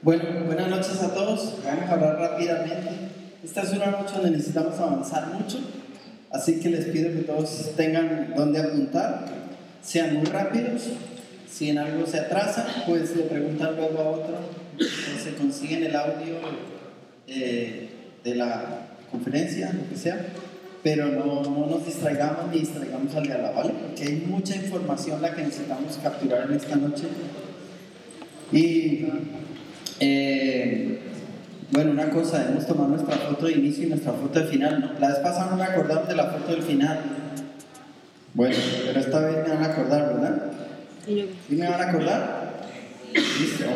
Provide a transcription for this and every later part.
Bueno, buenas noches a todos. Vamos a hablar rápidamente. Esta es una noche donde necesitamos avanzar mucho, así que les pido que todos tengan donde apuntar, sean muy rápidos. Si en algo se atrasa, pues le preguntan luego a otro o se consiguen el audio de la conferencia, lo que sea, pero no nos distraigamos ni distraigamos al de al lado, ¿vale? Porque hay mucha información la que necesitamos capturar en esta noche. Y bueno, una cosa, hemos tomado nuestra foto de inicio y nuestra foto de final, ¿no? La vez pasada no me acordaba de la foto del final. Bueno, pero esta vez me van a acordar, ¿verdad? ¿Sí me van a acordar? Listo.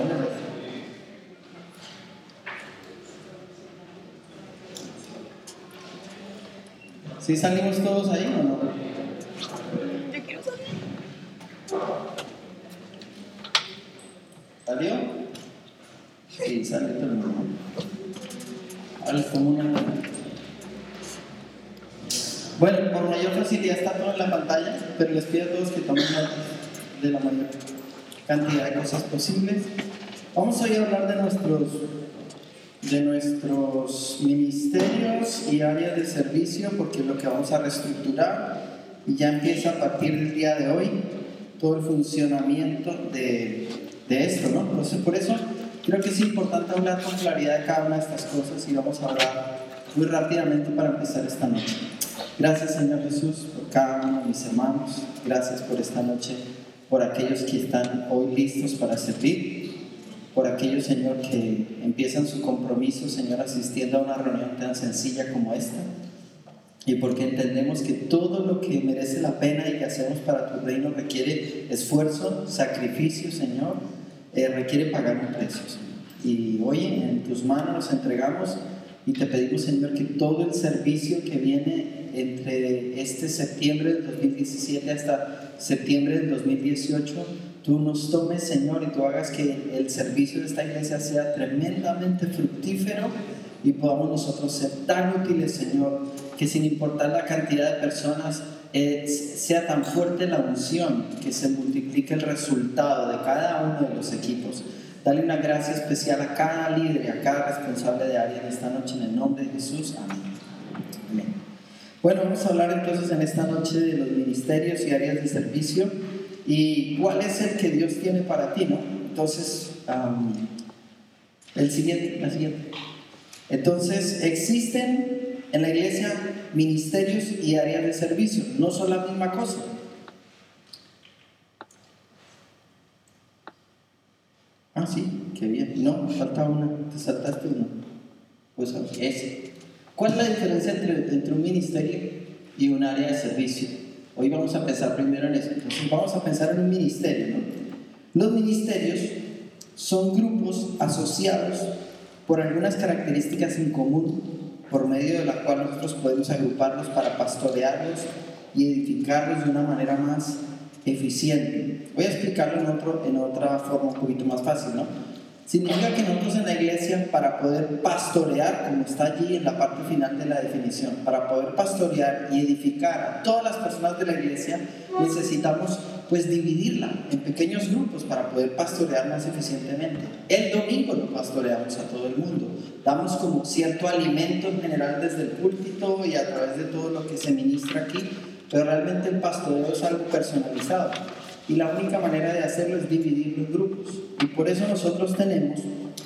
¿Sí salimos todos ahí o no? Yo quiero salir. ¿Salió? Sí, sale todo el mundo. Ahora como una... Bueno, por mayor facilidad está todo en la pantalla, pero les pido a todos que tomen notas de la mayor cantidad de cosas posibles. Vamos hoy a hablar de nuestros ministerios y áreas de servicio, porque es lo que vamos a reestructurar y ya empieza a partir del día de hoy todo el funcionamiento de esto, ¿no? Entonces, por eso creo que es importante hablar con claridad de cada una de estas cosas y vamos a hablar muy rápidamente para empezar esta noche. Gracias, Señor Jesús, por cada uno de mis hermanos. Gracias por esta noche, por aquellos que están hoy listos para servir, por aquellos, Señor, que empiezan su compromiso, Señor, asistiendo a una reunión tan sencilla como esta, y porque entendemos que todo lo que merece la pena y que hacemos para tu reino requiere esfuerzo, sacrificio, Señor, requiere pagar un precio, Señor. Y hoy en tus manos nos entregamos y te pedimos, Señor, que todo el servicio que viene entre este septiembre del 2017 hasta septiembre del 2018, tú nos tomes, Señor, y tú hagas que el servicio de esta iglesia sea tremendamente fructífero y podamos nosotros ser tan útiles, Señor, que sin importar la cantidad de personas, sea tan fuerte la unción que se multiplique el resultado de cada uno de los equipos. Dale una gracia especial a cada líder y a cada responsable de área en esta noche, en el nombre de Jesús. Amén. Amén. Bueno, vamos a hablar entonces en esta noche de los ministerios y áreas de servicio y cuál es el que Dios tiene para ti, ¿no? Entonces, la siguiente. Entonces, existen en la iglesia ministerios y áreas de servicio, no son la misma cosa. Ah, sí, qué bien. No, falta una, te saltaste una. Pues ese. ¿Cuál es la diferencia entre un ministerio y un área de servicio? Hoy vamos a pensar primero en eso. Entonces vamos a pensar en un ministerio, ¿no? Los ministerios son grupos asociados por algunas características en común, por medio de la cual nosotros podemos agruparlos para pastorearlos y edificarlos de una manera más eficiente. Voy a explicarlo en otra forma un poquito más fácil, ¿no? Significa que nosotros en la iglesia, para poder pastorear, como está allí en la parte final de la definición, para poder pastorear y edificar a todas las personas de la iglesia, necesitamos pues dividirla en pequeños grupos para poder pastorear más eficientemente. El domingo lo pastoreamos a todo el mundo, damos como cierto alimento en general desde el púlpito y a través de todo lo que se ministra aquí, pero realmente el pastoreo es algo personalizado. Y la única manera de hacerlo es dividirlo en grupos. Y por eso nosotros tenemos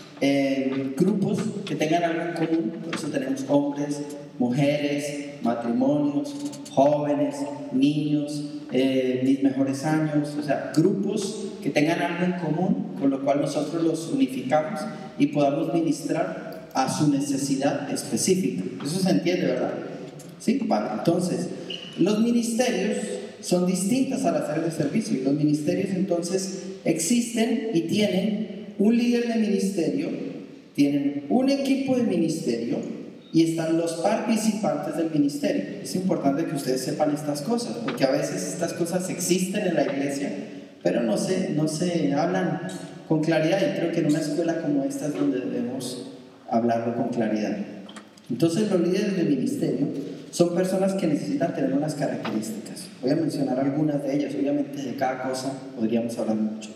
grupos que tengan algo en común. Por eso tenemos hombres, mujeres, matrimonios, jóvenes, niños, mis mejores años. O sea, grupos que tengan algo en común, con lo cual nosotros los unificamos y podamos ministrar a su necesidad específica. Eso se entiende, ¿verdad? Sí, vale. Entonces, los ministerios son distintas a las áreas de servicio, y los ministerios entonces existen y tienen un líder de ministerio, tienen un equipo de ministerio y están los participantes del ministerio. Es importante que ustedes sepan estas cosas, porque a veces estas cosas existen en la iglesia, pero no se hablan con claridad, y creo que en una escuela como esta es donde debemos hablarlo con claridad. Entonces, los líderes de ministerio son personas que necesitan tener unas características. Voy a mencionar algunas de ellas, obviamente de cada cosa podríamos hablar mucho.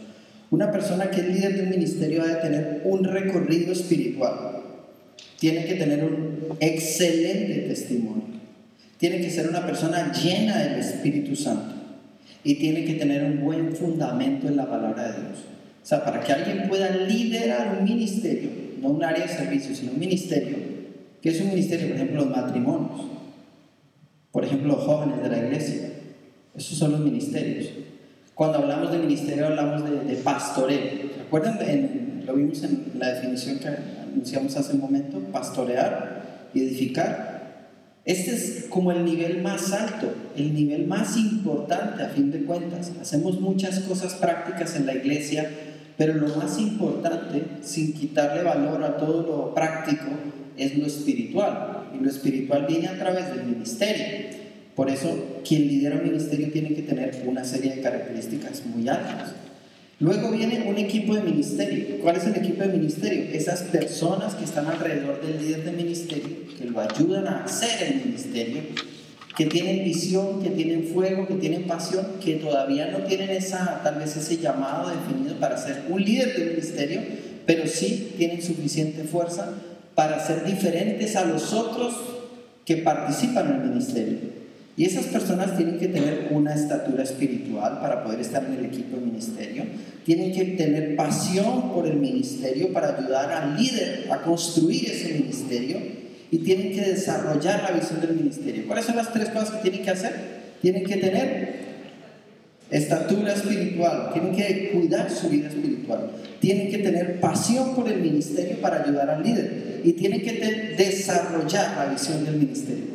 Una persona que es líder de un ministerio debe tener un recorrido espiritual. Tiene que tener un excelente testimonio. Tiene que ser una persona llena del Espíritu Santo. Y tiene que tener un buen fundamento en la palabra de Dios. O sea, para que alguien pueda liderar un ministerio, no un área de servicio, sino un ministerio, que es un ministerio, por ejemplo, los matrimonios, por ejemplo, los jóvenes de la iglesia. Esos son los ministerios. Cuando hablamos de ministerio, hablamos de pastoreo. ¿Se acuerdan? Lo vimos en la definición que anunciamos hace un momento: pastorear y edificar. Este es como el nivel más alto, el nivel más importante a fin de cuentas. Hacemos muchas cosas prácticas en la iglesia, pero lo más importante, sin quitarle valor a todo lo práctico, es lo espiritual. Y lo espiritual viene a través del ministerio. Por eso, quien lidera un ministerio tiene que tener una serie de características muy altas. Luego viene un equipo de ministerio. ¿Cuál es el equipo de ministerio? Esas personas que están alrededor del líder de ministerio, que lo ayudan a hacer el ministerio, que tienen visión, que tienen fuego, que tienen pasión, que todavía no tienen tal vez ese llamado definido para ser un líder de ministerio, pero sí tienen suficiente fuerza para ser diferentes a los otros que participan en el ministerio. Y esas personas tienen que tener una estatura espiritual para poder estar en el equipo de ministerio. Tienen que tener pasión por el ministerio para ayudar al líder a construir ese ministerio. Y tienen que desarrollar la visión del ministerio. ¿Cuáles son las 3 cosas que tienen que hacer? Tienen que tener estatura espiritual. Tienen que cuidar su vida espiritual. Tienen que tener pasión por el ministerio para ayudar al líder. Y tienen que desarrollar la visión del ministerio.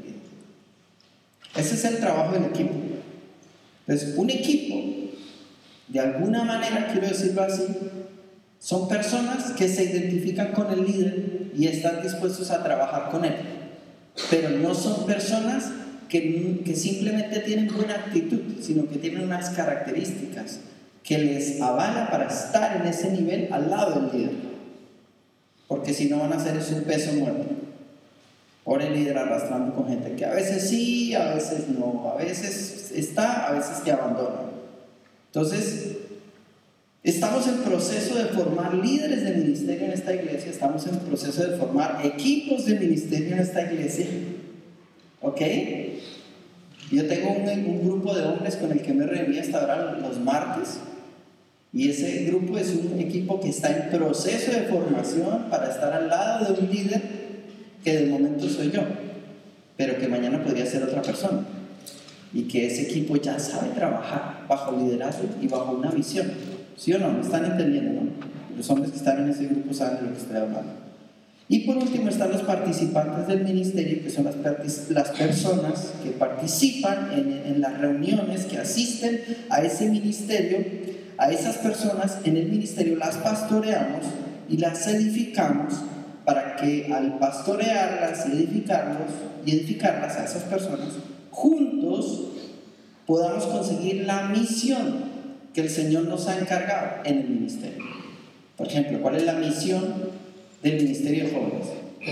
Ese es el trabajo del equipo. Entonces, un equipo, de alguna manera, quiero decirlo así, son personas que se identifican con el líder y están dispuestos a trabajar con él. Pero no son personas que simplemente tienen buena actitud, sino que tienen unas características que les avala para estar en ese nivel al lado del líder. Porque si no, van a ser un peso muerto. Por el líder arrastrando con gente que a veces sí, a veces no, a veces está, a veces te abandona. Entonces, estamos en proceso de formar líderes de ministerio en esta iglesia, estamos en proceso de formar equipos de ministerio en esta iglesia. ¿Ok? Yo tengo un grupo de hombres con el que me reuní hasta ahora los martes, y ese grupo es un equipo que está en proceso de formación para estar al lado de un líder que de momento soy yo, pero que mañana podría ser otra persona, y que ese equipo ya sabe trabajar bajo liderazgo y bajo una visión. ¿Sí o no? ¿Me están entendiendo, no? Los hombres que están en ese grupo saben de lo que estoy hablando. Y por último están los participantes del ministerio, que son las personas que participan en las reuniones, que asisten a ese ministerio. A esas personas en el ministerio las pastoreamos y las edificamos, para que al pastorearlas y edificarlas a esas personas, juntos podamos conseguir la misión que el Señor nos ha encargado en el ministerio. Por ejemplo, ¿cuál es la misión del ministerio de jóvenes?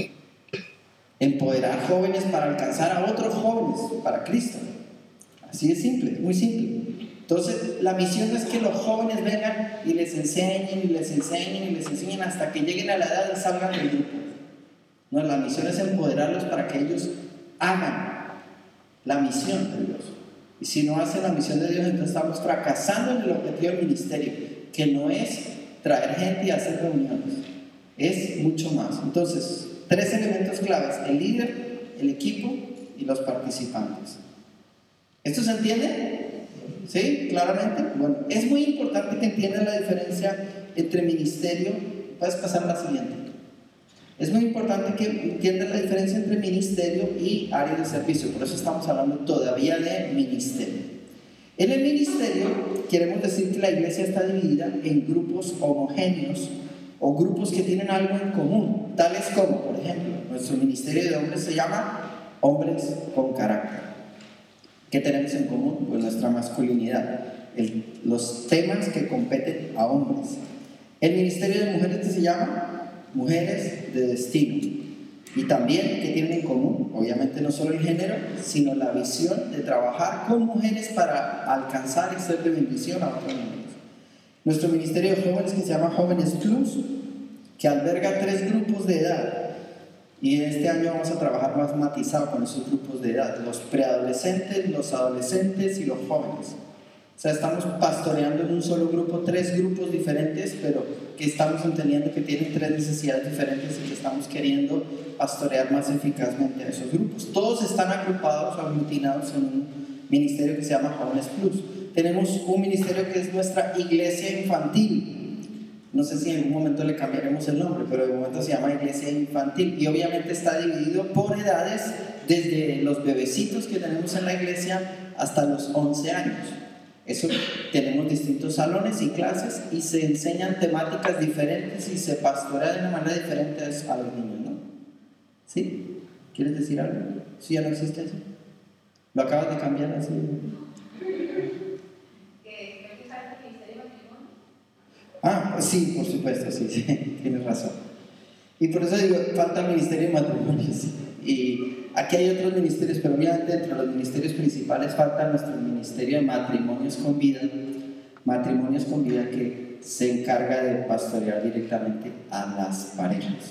Empoderar jóvenes para alcanzar a otros jóvenes para Cristo. Así de simple, muy simple. Entonces, la misión no es que los jóvenes vengan y les enseñen y les enseñen y les enseñen hasta que lleguen a la edad y salgan del grupo. No, la misión es empoderarlos para que ellos hagan la misión de Dios. Y si no hacen la misión de Dios, entonces estamos fracasando en el objetivo del ministerio, que no es traer gente y hacer reuniones, es mucho más. Entonces, 3 elementos claves: el líder, el equipo y los participantes. ¿Esto se entiende? ¿Sí? ¿Claramente? Bueno, es muy importante que entiendan la diferencia entre ministerio. Puedes pasar a la siguiente. Es muy importante que entiendan la diferencia entre ministerio y área de servicio. Por eso estamos hablando todavía de ministerio. En el ministerio queremos decir que la iglesia está dividida en grupos homogéneos o grupos que tienen algo en común, tales como, por ejemplo, nuestro ministerio de hombres se llama Hombres con Carácter. ¿Qué tenemos en común? Pues nuestra masculinidad, los temas que competen a hombres. El ministerio de mujeres que se llama Mujeres de Destino. Y también, ¿qué tienen en común? Obviamente no solo el género, sino la visión de trabajar con mujeres para alcanzar y ser de bendición a otras mujeres. Nuestro ministerio de jóvenes, que se llama Jóvenes Plus, que alberga 3 grupos de edad. Y este año vamos a trabajar más matizado con esos grupos de edad: los preadolescentes, los adolescentes y los jóvenes. O sea, estamos pastoreando en un solo grupo 3 grupos diferentes, pero que estamos entendiendo que tienen 3 necesidades diferentes y que estamos queriendo pastorear más eficazmente a esos grupos. Todos están agrupados o aglutinados en un ministerio que se llama Jóvenes Plus. Tenemos un ministerio que es nuestra iglesia infantil. No sé si en algún momento le cambiaremos el nombre, pero de momento se llama iglesia infantil. Y obviamente está dividido por edades, desde los bebecitos que tenemos en la iglesia hasta los 11 años. Eso, tenemos distintos salones y clases y se enseñan temáticas diferentes y se pastorea de una manera diferente a los niños, ¿no? ¿Sí? ¿Quieres decir algo? ¿Sí ya no existe eso? ¿Lo acabas de cambiar así? Pues sí, por supuesto, sí, tienes razón. Y por eso digo, falta el ministerio de matrimonios. Y aquí hay otros ministerios, pero obviamente entre los ministerios principales falta nuestro ministerio de matrimonios con vida. Matrimonios con vida, que se encarga de pastorear directamente a las parejas.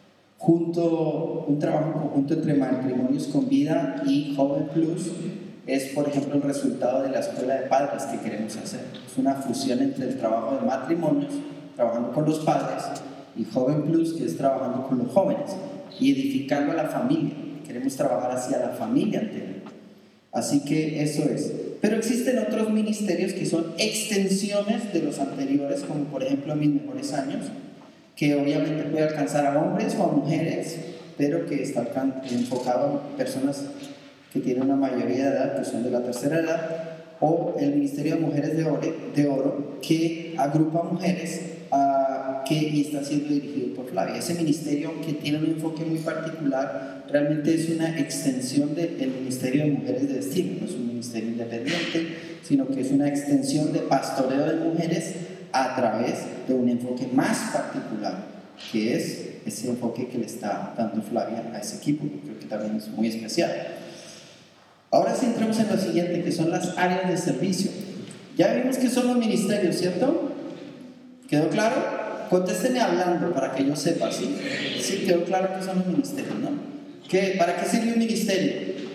Un trabajo conjunto entre Matrimonios con Vida y Joven Plus es, por ejemplo, el resultado de la escuela de padres que queremos hacer. Es una fusión entre el trabajo de matrimonios, trabajando con los padres, y Joven Plus, que es trabajando con los jóvenes y edificando a la familia. Queremos trabajar hacia la familia entera. Así que eso es. Pero existen otros ministerios que son extensiones de los anteriores, como por ejemplo Mis Mejores Años, que obviamente puede alcanzar a hombres o a mujeres, pero que está enfocado a personas que tienen una mayoría de edad, que son de la tercera edad, o el Ministerio de Mujeres de Oro, que agrupa mujeres y está siendo dirigido por Flavia. Ese ministerio, que tiene un enfoque muy particular, realmente es una extensión del Ministerio de Mujeres de Destino. No es un ministerio independiente, sino que es una extensión de pastoreo de mujeres a través de un enfoque más particular, que es ese enfoque que le está dando Flavia a ese equipo, que creo que también es muy especial. Ahora sí entramos en lo siguiente, que son las áreas de servicio. Ya vimos que son los ministerios, ¿cierto? ¿Quedó claro? Contéstenme hablando para que yo sepa, ¿sí? Sí, quedó claro que son los ministerios, ¿no? ¿Para qué sirve un ministerio?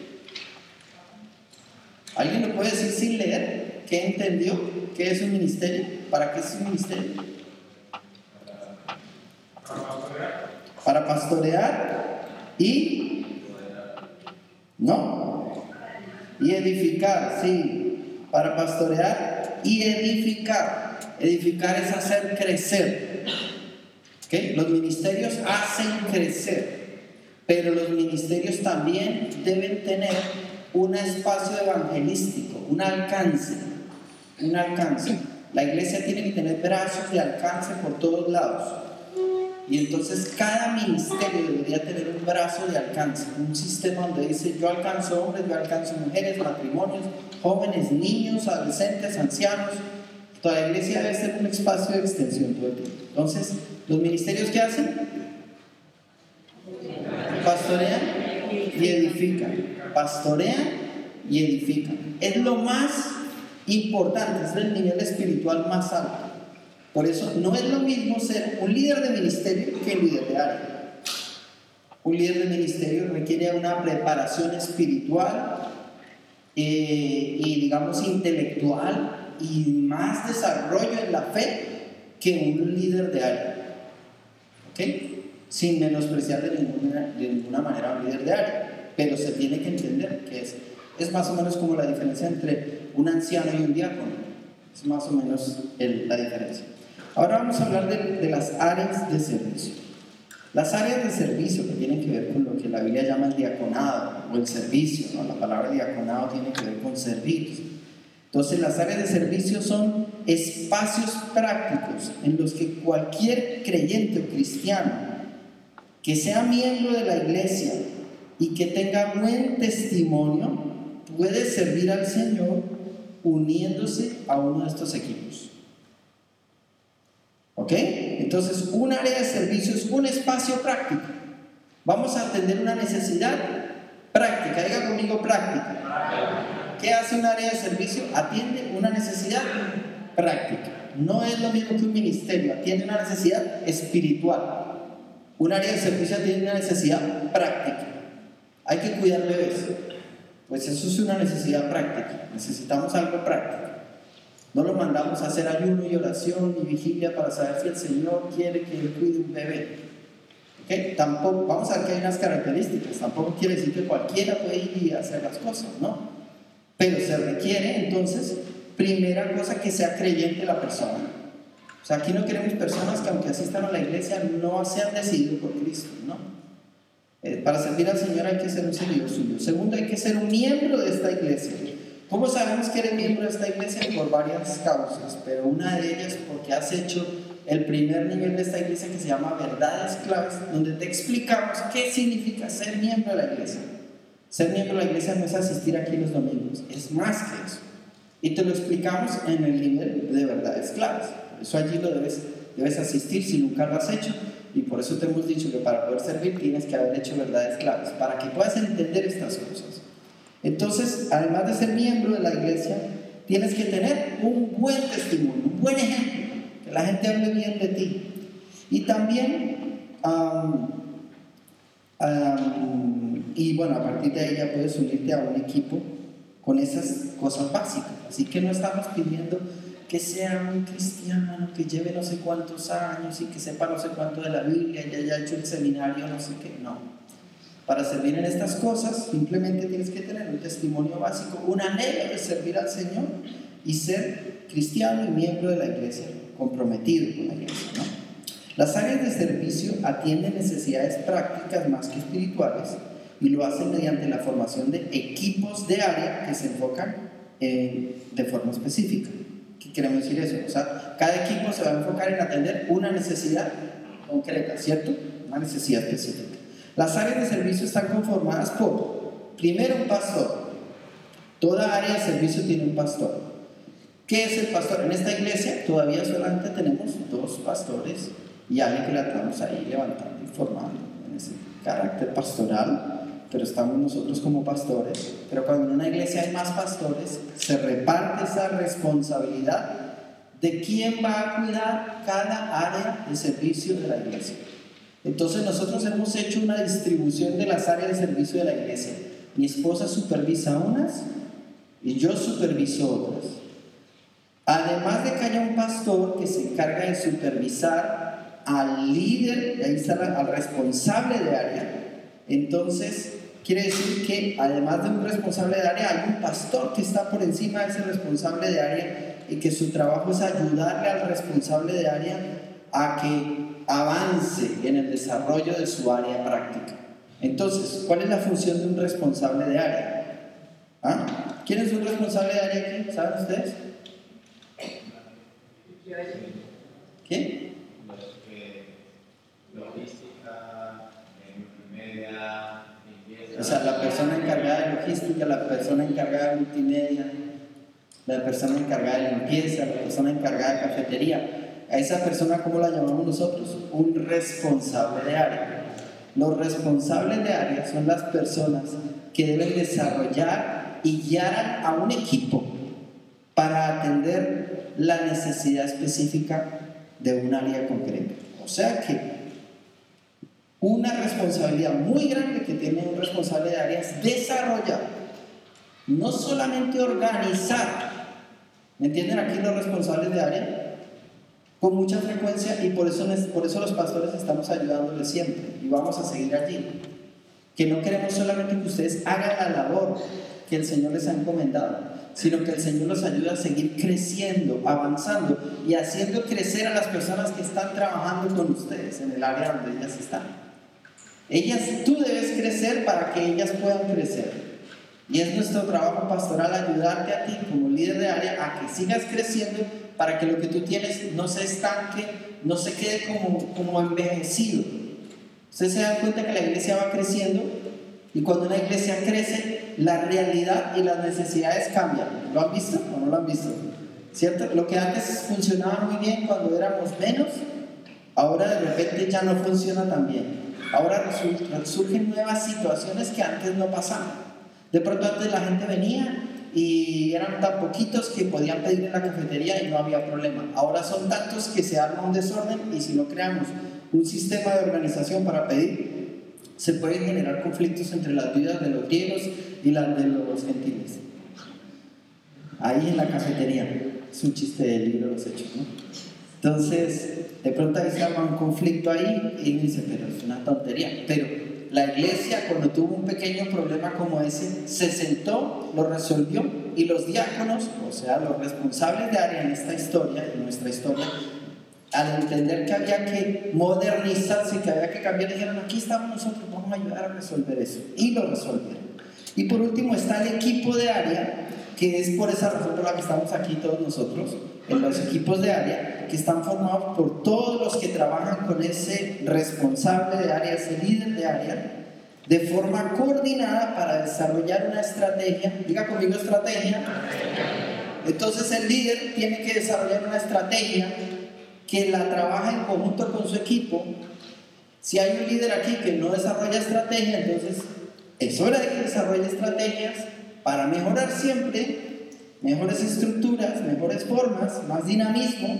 ¿Alguien lo puede decir sin leer? ¿Qué entendió? ¿Qué es un ministerio? ¿Para qué es un ministerio? Para pastorear y... ¿no? Y edificar, sí. Para pastorear y edificar. Edificar es hacer crecer. ¿Okay? Los ministerios hacen crecer, pero los ministerios también deben tener un espacio evangelístico, un alcance. La iglesia tiene que tener brazos de alcance por todos lados. Y entonces cada ministerio debería tener un brazo de alcance, un sistema donde dice: yo alcanzo hombres, yo alcanzo mujeres, matrimonios, jóvenes, niños, adolescentes, ancianos. Toda la iglesia debe ser un espacio de extensión todo el tiempo. Entonces, ¿los ministerios qué hacen? Pastorean y edifican. Pastorean y edifican. Es lo más importante, es el nivel espiritual más alto. Por eso no es lo mismo ser un líder de ministerio que un líder de área. Un líder de ministerio requiere una preparación espiritual y digamos intelectual y más desarrollo en la fe que un líder de área. ¿Ok? Sin menospreciar de ninguna manera a un líder de área, pero se tiene que entender que es más o menos como la diferencia entre un anciano y un diácono. Es más o menos la diferencia. Ahora vamos a hablar de las áreas de servicio. Las áreas de servicio que tienen que ver con lo que la Biblia llama el diaconado o el servicio, ¿no? La palabra diaconado tiene que ver con servir. Entonces, las áreas de servicio son espacios prácticos en los que cualquier creyente o cristiano que sea miembro de la iglesia y que tenga buen testimonio puede servir al Señor uniéndose a uno de estos equipos. ¿Ok? Entonces, un área de servicio es un espacio práctico. Vamos a atender una necesidad práctica. Diga conmigo: práctica. ¿Qué hace un área de servicio? Atiende una necesidad práctica. no es lo mismo que un ministerio, atiende una necesidad espiritual. Un área de servicio atiende una necesidad práctica. Hay que cuidar bebés. Pues eso es una necesidad práctica. Necesitamos algo práctico. No lo mandamos a hacer ayuno y oración y vigilia para saber si el Señor quiere que Él cuide un bebé. ¿Okay? Tampoco, vamos a ver que hay unas características. Tampoco quiere decir que cualquiera puede ir y hacer las cosas, ¿no? Pero se requiere, entonces, primera cosa, que sea creyente la persona. O sea, aquí no queremos personas que aunque asistan a la iglesia no se han decidido por Cristo, ¿no? Para servir al Señor hay que ser un seguidor suyo. Segundo, hay que ser un miembro de esta iglesia. ¿Cómo sabemos que eres miembro de esta iglesia? Por varias causas, pero una de ellas porque has hecho el primer nivel de esta iglesia que se llama Verdades Claves, donde te explicamos qué significa ser miembro de la iglesia. Ser miembro de la iglesia no es asistir aquí los domingos, es más que eso. Y te lo explicamos en el nivel de Verdades Claves. Por eso allí lo debes asistir si nunca lo has hecho. Y por eso te hemos dicho que para poder servir tienes que haber hecho Verdades Claves, para que puedas entender estas cosas. Entonces, además de ser miembro de la iglesia, tienes que tener un buen testimonio, un buen ejemplo, que la gente hable bien de ti. Y también, y bueno, a partir de ahí ya puedes unirte a un equipo con esas cosas básicas. Así que no estamos pidiendo que sea un cristiano, que lleve no sé cuántos años y que sepa no sé cuánto de la Biblia y haya hecho el seminario, no sé qué, no. Para servir en estas cosas, simplemente tienes que tener un testimonio básico, un anhelo de servir al Señor y ser cristiano y miembro de la iglesia, comprometido con la iglesia, ¿no? Las áreas de servicio atienden necesidades prácticas más que espirituales y lo hacen mediante la formación de equipos de área que se enfocan de forma específica. ¿Qué queremos decir eso? O sea, cada equipo se va a enfocar en atender una necesidad concreta, ¿cierto? Una necesidad específica. Las áreas de servicio están conformadas por, primero, un pastor. Toda área de servicio tiene un pastor. ¿Qué es el pastor? En esta iglesia todavía solamente tenemos 2 pastores y alguien que la estamos ahí levantando y formando en ese carácter pastoral, pero estamos nosotros como pastores. Pero cuando en una iglesia hay más pastores, se reparte esa responsabilidad de quién va a cuidar cada área de servicio de la iglesia. Entonces nosotros hemos hecho una distribución de las áreas de servicio de la iglesia. Mi esposa supervisa unas y yo superviso otras. Además de que haya un pastor que se encarga de supervisar al líder, ahí está al responsable de área, entonces quiere decir que además de un responsable de área hay un pastor que está por encima de ese responsable de área y que su trabajo es ayudarle al responsable de área a que avance en el desarrollo de su área práctica. Entonces, ¿cuál es la función de un responsable de área? ¿Ah? ¿Quién es un responsable de área aquí? ¿Saben ustedes? ¿Qué? Logística, multimedia, limpieza. O sea, la persona encargada de logística, la persona encargada de multimedia, la persona encargada de limpieza, la persona encargada de cafetería. A esa persona, ¿cómo la llamamos nosotros? Un responsable de área. Los responsables de área son las personas que deben desarrollar y guiar a un equipo para atender la necesidad específica de un área concreta. O sea que una responsabilidad muy grande que tiene un responsable de área es desarrollar, no solamente organizar. ¿Me entienden aquí los responsables de área? Con mucha frecuencia, y por eso los pastores estamos ayudándoles siempre y vamos a seguir allí. Que no queremos solamente que ustedes hagan la labor que el Señor les ha encomendado, sino que el Señor los ayude a seguir creciendo, avanzando y haciendo crecer a las personas que están trabajando con ustedes en el área donde ellas están. Tú debes crecer para que ellas puedan crecer. Y es nuestro trabajo pastoral ayudarte a ti como líder de área a que sigas creciendo para que lo que tú tienes no se estanque, no se quede como envejecido. Ustedes se dan cuenta que la iglesia va creciendo y cuando una iglesia crece, la realidad y las necesidades cambian. ¿Lo han visto o no lo han visto? ¿Cierto? Lo que antes funcionaba muy bien cuando éramos menos, ahora de repente ya no funciona tan bien. Ahora surgen nuevas situaciones que antes no pasaban. De pronto antes la gente venía y eran tan poquitos que podían pedir en la cafetería y no había problema. Ahora son tantos que se arma un desorden, y si no creamos un sistema de organización para pedir, se pueden generar conflictos entre las vidas de los griegos y las de los gentiles. Ahí en la cafetería, es un chiste del libro de los Hechos, ¿no? Entonces, de pronto ahí se arma un conflicto ahí y dice, pero es una tontería. Pero la iglesia, cuando tuvo un pequeño problema como ese, se sentó, lo resolvió, y los diáconos, o sea, los responsables de área en esta historia, en nuestra historia, al entender que había que modernizarse, que había que cambiar, dijeron, aquí estamos nosotros, vamos a ayudar a resolver eso. Y lo resolvieron. Y por último está el equipo de área, que es por esa razón por la que estamos aquí todos nosotros, en los equipos de área, que están formados por todos los que trabajan con ese responsable de área, ese líder de área, de forma coordinada para desarrollar una estrategia. Diga conmigo, estrategia. Entonces el líder tiene que desarrollar una estrategia que la trabaja en conjunto con su equipo. Si hay un líder aquí que no desarrolla estrategia, entonces es hora de que desarrolle estrategias para mejorar siempre, mejores estructuras, mejores formas, más dinamismo,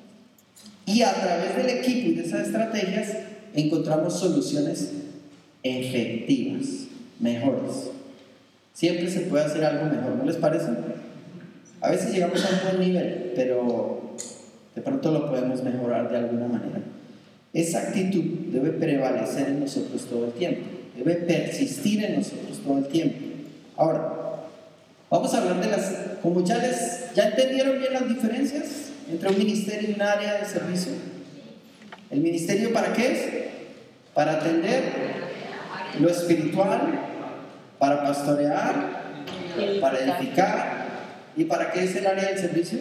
y a través del equipo y de esas estrategias encontramos soluciones efectivas, mejores. Siempre se puede hacer algo mejor, ¿no les parece? A veces llegamos a un buen nivel, pero de pronto lo podemos mejorar de alguna manera. Esa actitud debe prevalecer en nosotros todo el tiempo, debe persistir en nosotros todo el tiempo. Ahora, vamos a hablar de las, como ya entendieron bien las diferencias entre un ministerio y un área de servicio. ¿El ministerio para qué es? Para atender lo espiritual, para pastorear, para edificar. ¿Y para qué es el área del servicio?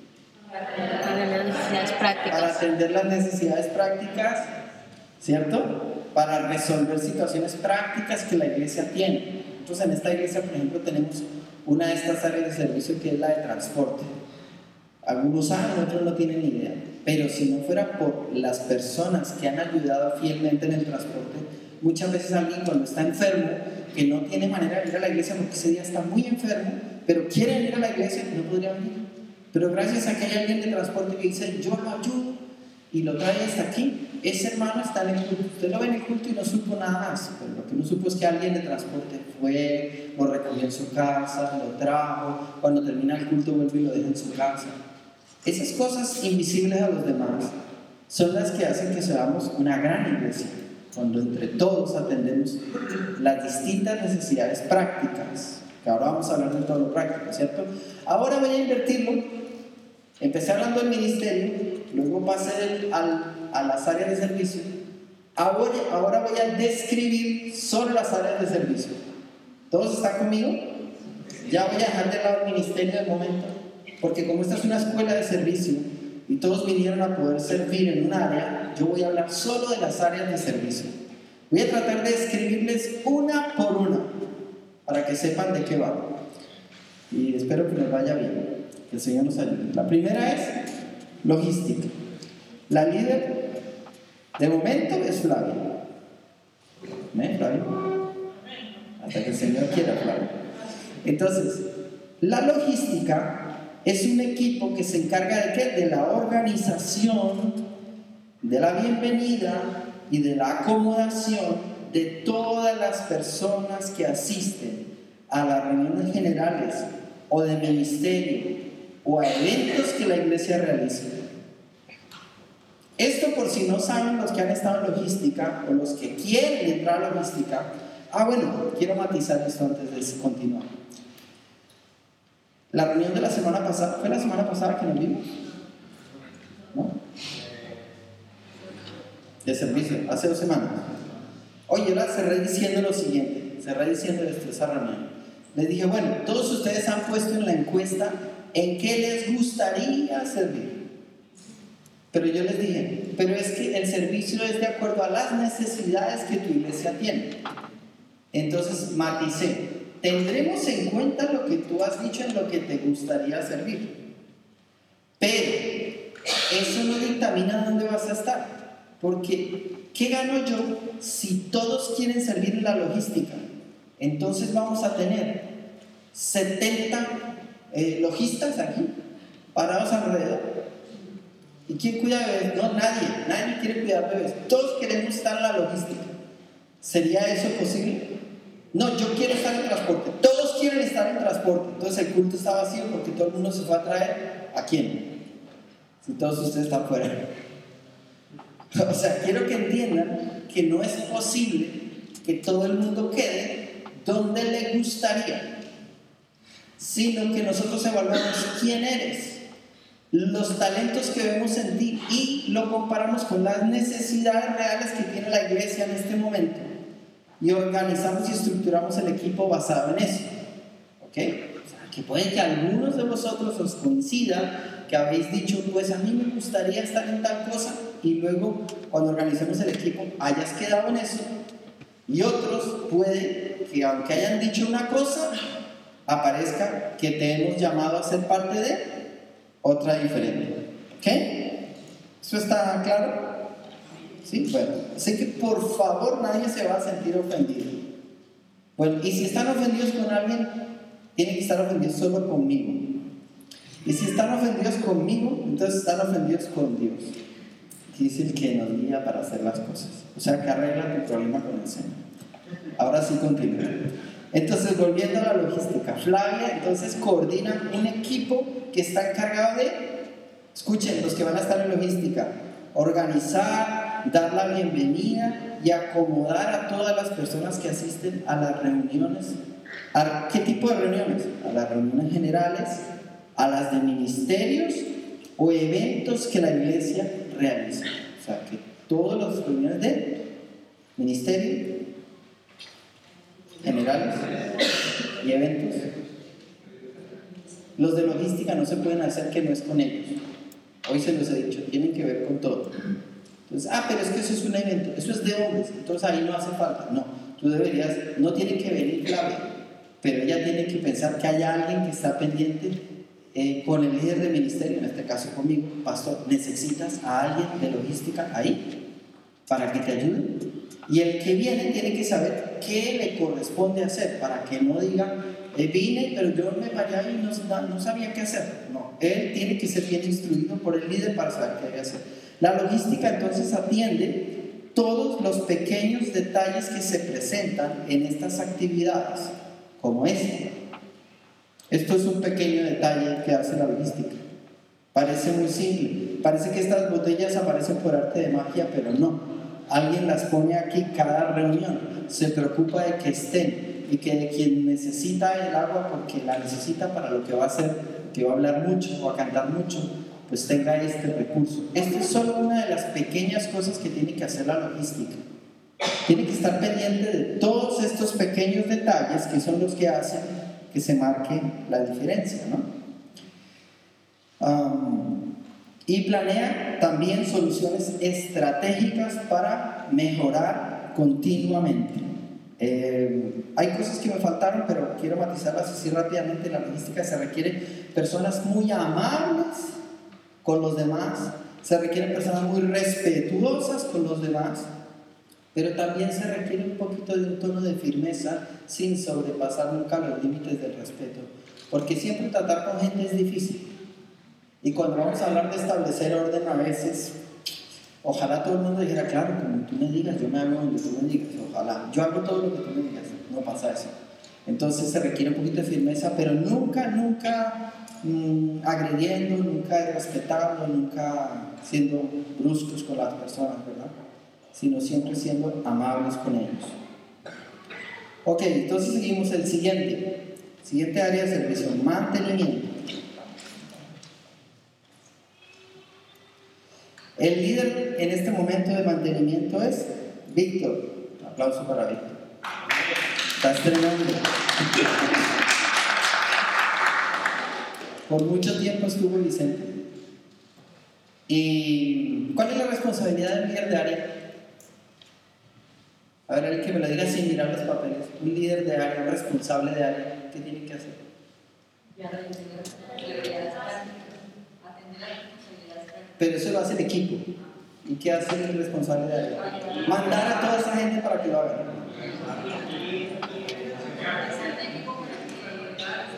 Para las necesidades prácticas. Para atender las necesidades prácticas, ¿cierto? Para resolver situaciones prácticas que la iglesia tiene. Entonces, en esta iglesia, por ejemplo, tenemos una de estas áreas de servicio que es la de transporte. Algunos saben, otros no tienen ni idea. Pero si no fuera por las personas que han ayudado fielmente en el transporte, muchas veces alguien cuando está enfermo, que no tiene manera de ir a la iglesia porque ese día está muy enfermo, pero quiere ir a la iglesia y no podría venir. Pero gracias a que hay alguien de transporte que dice, yo lo ayudo, y lo trae hasta aquí, ese hermano está en el culto. Usted lo ve en el culto y no supo nada más, pero lo que no supo es que alguien de transporte fue, lo recogió en su casa, lo trajo, cuando termina el culto vuelve y lo deja en su casa. Esas cosas invisibles a los demás son las que hacen que seamos una gran iglesia, cuando entre todos atendemos las distintas necesidades prácticas, que ahora vamos a hablar de todo lo práctico, ¿cierto? Ahora voy a invertirlo. Empecé hablando del ministerio, luego pasé a las áreas de servicio. Ahora voy a describir sobre las áreas de servicio. ¿Todos están conmigo? Ya voy a dejar de lado el ministerio de momento, porque como esta es una escuela de servicio y todos vinieron a poder servir en un área, yo voy a hablar solo de las áreas de servicio. Voy a tratar de describirles una por una, para que sepan de qué va. Y espero que nos vaya bien, que el Señor nos ayude. La primera es logística. La líder de momento es Flavia. ¿Ven, Flavia? Hasta que el Señor quiera, Flavia. Entonces, la logística es un equipo que se encarga de ¿qué? De la organización, de la bienvenida y de la acomodación de todas las personas que asisten a las reuniones generales o de ministerio o a eventos que la iglesia realiza. Esto, por si no saben los que han estado en logística o los que quieren entrar a logística. Bueno, quiero matizar esto antes de continuar. La reunión de la semana pasada, ¿fue la semana pasada que nos vimos? ¿No? De servicio, hace 2 semanas. Oye, yo la cerré diciendo lo siguiente, esa reunión. Les dije, bueno, todos ustedes han puesto en la encuesta en qué les gustaría servir. Pero yo les dije, pero es que el servicio es de acuerdo a las necesidades que tu iglesia tiene. Entonces maticé, tendremos en cuenta lo que tú has dicho en lo que te gustaría servir. Pero eso no dictamina dónde vas a estar. Porque, ¿qué gano yo si todos quieren servir en la logística? Entonces vamos a tener 70 lojistas aquí, parados alrededor. ¿Y quién cuida bebés? No, nadie quiere cuidar bebés. Todos queremos estar en la logística. ¿Sería eso posible? No, yo quiero estar en transporte. Todos quieren estar en transporte. Entonces el culto está vacío porque todo el mundo se fue a traer. ¿A quién? Si todos ustedes están fuera. O sea, quiero que entiendan que no es posible que todo el mundo quede donde le gustaría, sino que nosotros evaluamos quién eres, los talentos que vemos en ti y lo comparamos con las necesidades reales que tiene la iglesia en este momento y organizamos y estructuramos el equipo basado en eso. ¿Ok? O sea, que puede que algunos de vosotros os coincida que habéis dicho, pues a mí me gustaría estar en tal cosa, y luego cuando organicemos el equipo hayas quedado en eso, y otros puede que aunque hayan dicho una cosa, aparezca que te hemos llamado a ser parte de otra diferente. ¿Ok? ¿Eso está claro? ¿Sí? Bueno, así que por favor nadie se va a sentir ofendido. Bueno, y si están ofendidos con alguien, tienen que estar ofendidos solo conmigo. Y si están ofendidos conmigo, entonces están ofendidos con Dios, que es el que nos guía para hacer las cosas. O sea, que arregla tu problema con el Señor. Ahora sí continúa. Entonces, volviendo a la logística, Flavia entonces coordina un equipo que está encargado de, escuchen, los que van a estar en logística, organizar, dar la bienvenida y acomodar a todas las personas que asisten a las reuniones. ¿A qué tipo de reuniones? A las reuniones generales, a las de ministerios o eventos que la iglesia realiza. O sea, que todas las reuniones de ministerio, generales y eventos. Los de logística no se pueden hacer que no es con ellos. Hoy se los he dicho, tienen que ver con todo. Entonces, pero es que eso es un evento, eso es de hombres, entonces ahí no hace falta. No, tú deberías, no tiene que venir Flavia, pero ella tiene que pensar que haya alguien que está pendiente con el líder de ministerio, en este caso conmigo, pastor, necesitas a alguien de logística ahí para que te ayude. Y el que viene tiene que saber qué le corresponde hacer, para que no diga, vine, pero yo me vaya y no sabía qué hacer. No, él tiene que ser bien instruido por el líder para saber qué debe hacer. La logística entonces atiende todos los pequeños detalles que se presentan en estas actividades, como este. Esto es un pequeño detalle que hace la logística. Parece muy simple, parece que estas botellas aparecen por arte de magia, pero no. Alguien las pone aquí cada reunión, se preocupa de que estén y que de quien necesita el agua porque la necesita para lo que va a hacer, que va a hablar mucho o a cantar mucho, pues tenga este recurso. Esta es solo una de las pequeñas cosas que tiene que hacer la logística. Tiene que estar pendiente de todos estos pequeños detalles que son los que hacen que se marque la diferencia, ¿no? Y planea también soluciones estratégicas para mejorar continuamente. Hay cosas que me faltaron, pero quiero matizarlas así rápidamente. En la logística se requieren personas muy amables con los demás, se requieren personas muy respetuosas con los demás, pero también se requiere un poquito de un tono de firmeza sin sobrepasar nunca los límites del respeto, porque siempre tratar con gente es difícil. Y cuando vamos a hablar de establecer orden a veces, ojalá todo el mundo dijera, claro, como tú me digas, yo me hago donde tú me digas, ojalá, yo hago todo lo que tú me digas, no pasa eso. Entonces se requiere un poquito de firmeza, pero nunca agrediendo, nunca irrespetando, nunca siendo bruscos con las personas, ¿verdad? Sino siempre siendo amables con ellos. Ok, entonces seguimos el siguiente área de servicio, mantenimiento. El líder en este momento de mantenimiento es Víctor. Un aplauso para Víctor. Está estrenando. Por mucho tiempo estuvo Vicente. ¿Y cuál es la responsabilidad del líder de área? A ver, el que me lo diga sin mirar los papeles. Un líder de área, un responsable de área, ¿qué tiene que hacer? Pero eso lo hace el equipo. ¿Y qué hace el responsable de área? Mandar a toda esa gente para que lo hagan.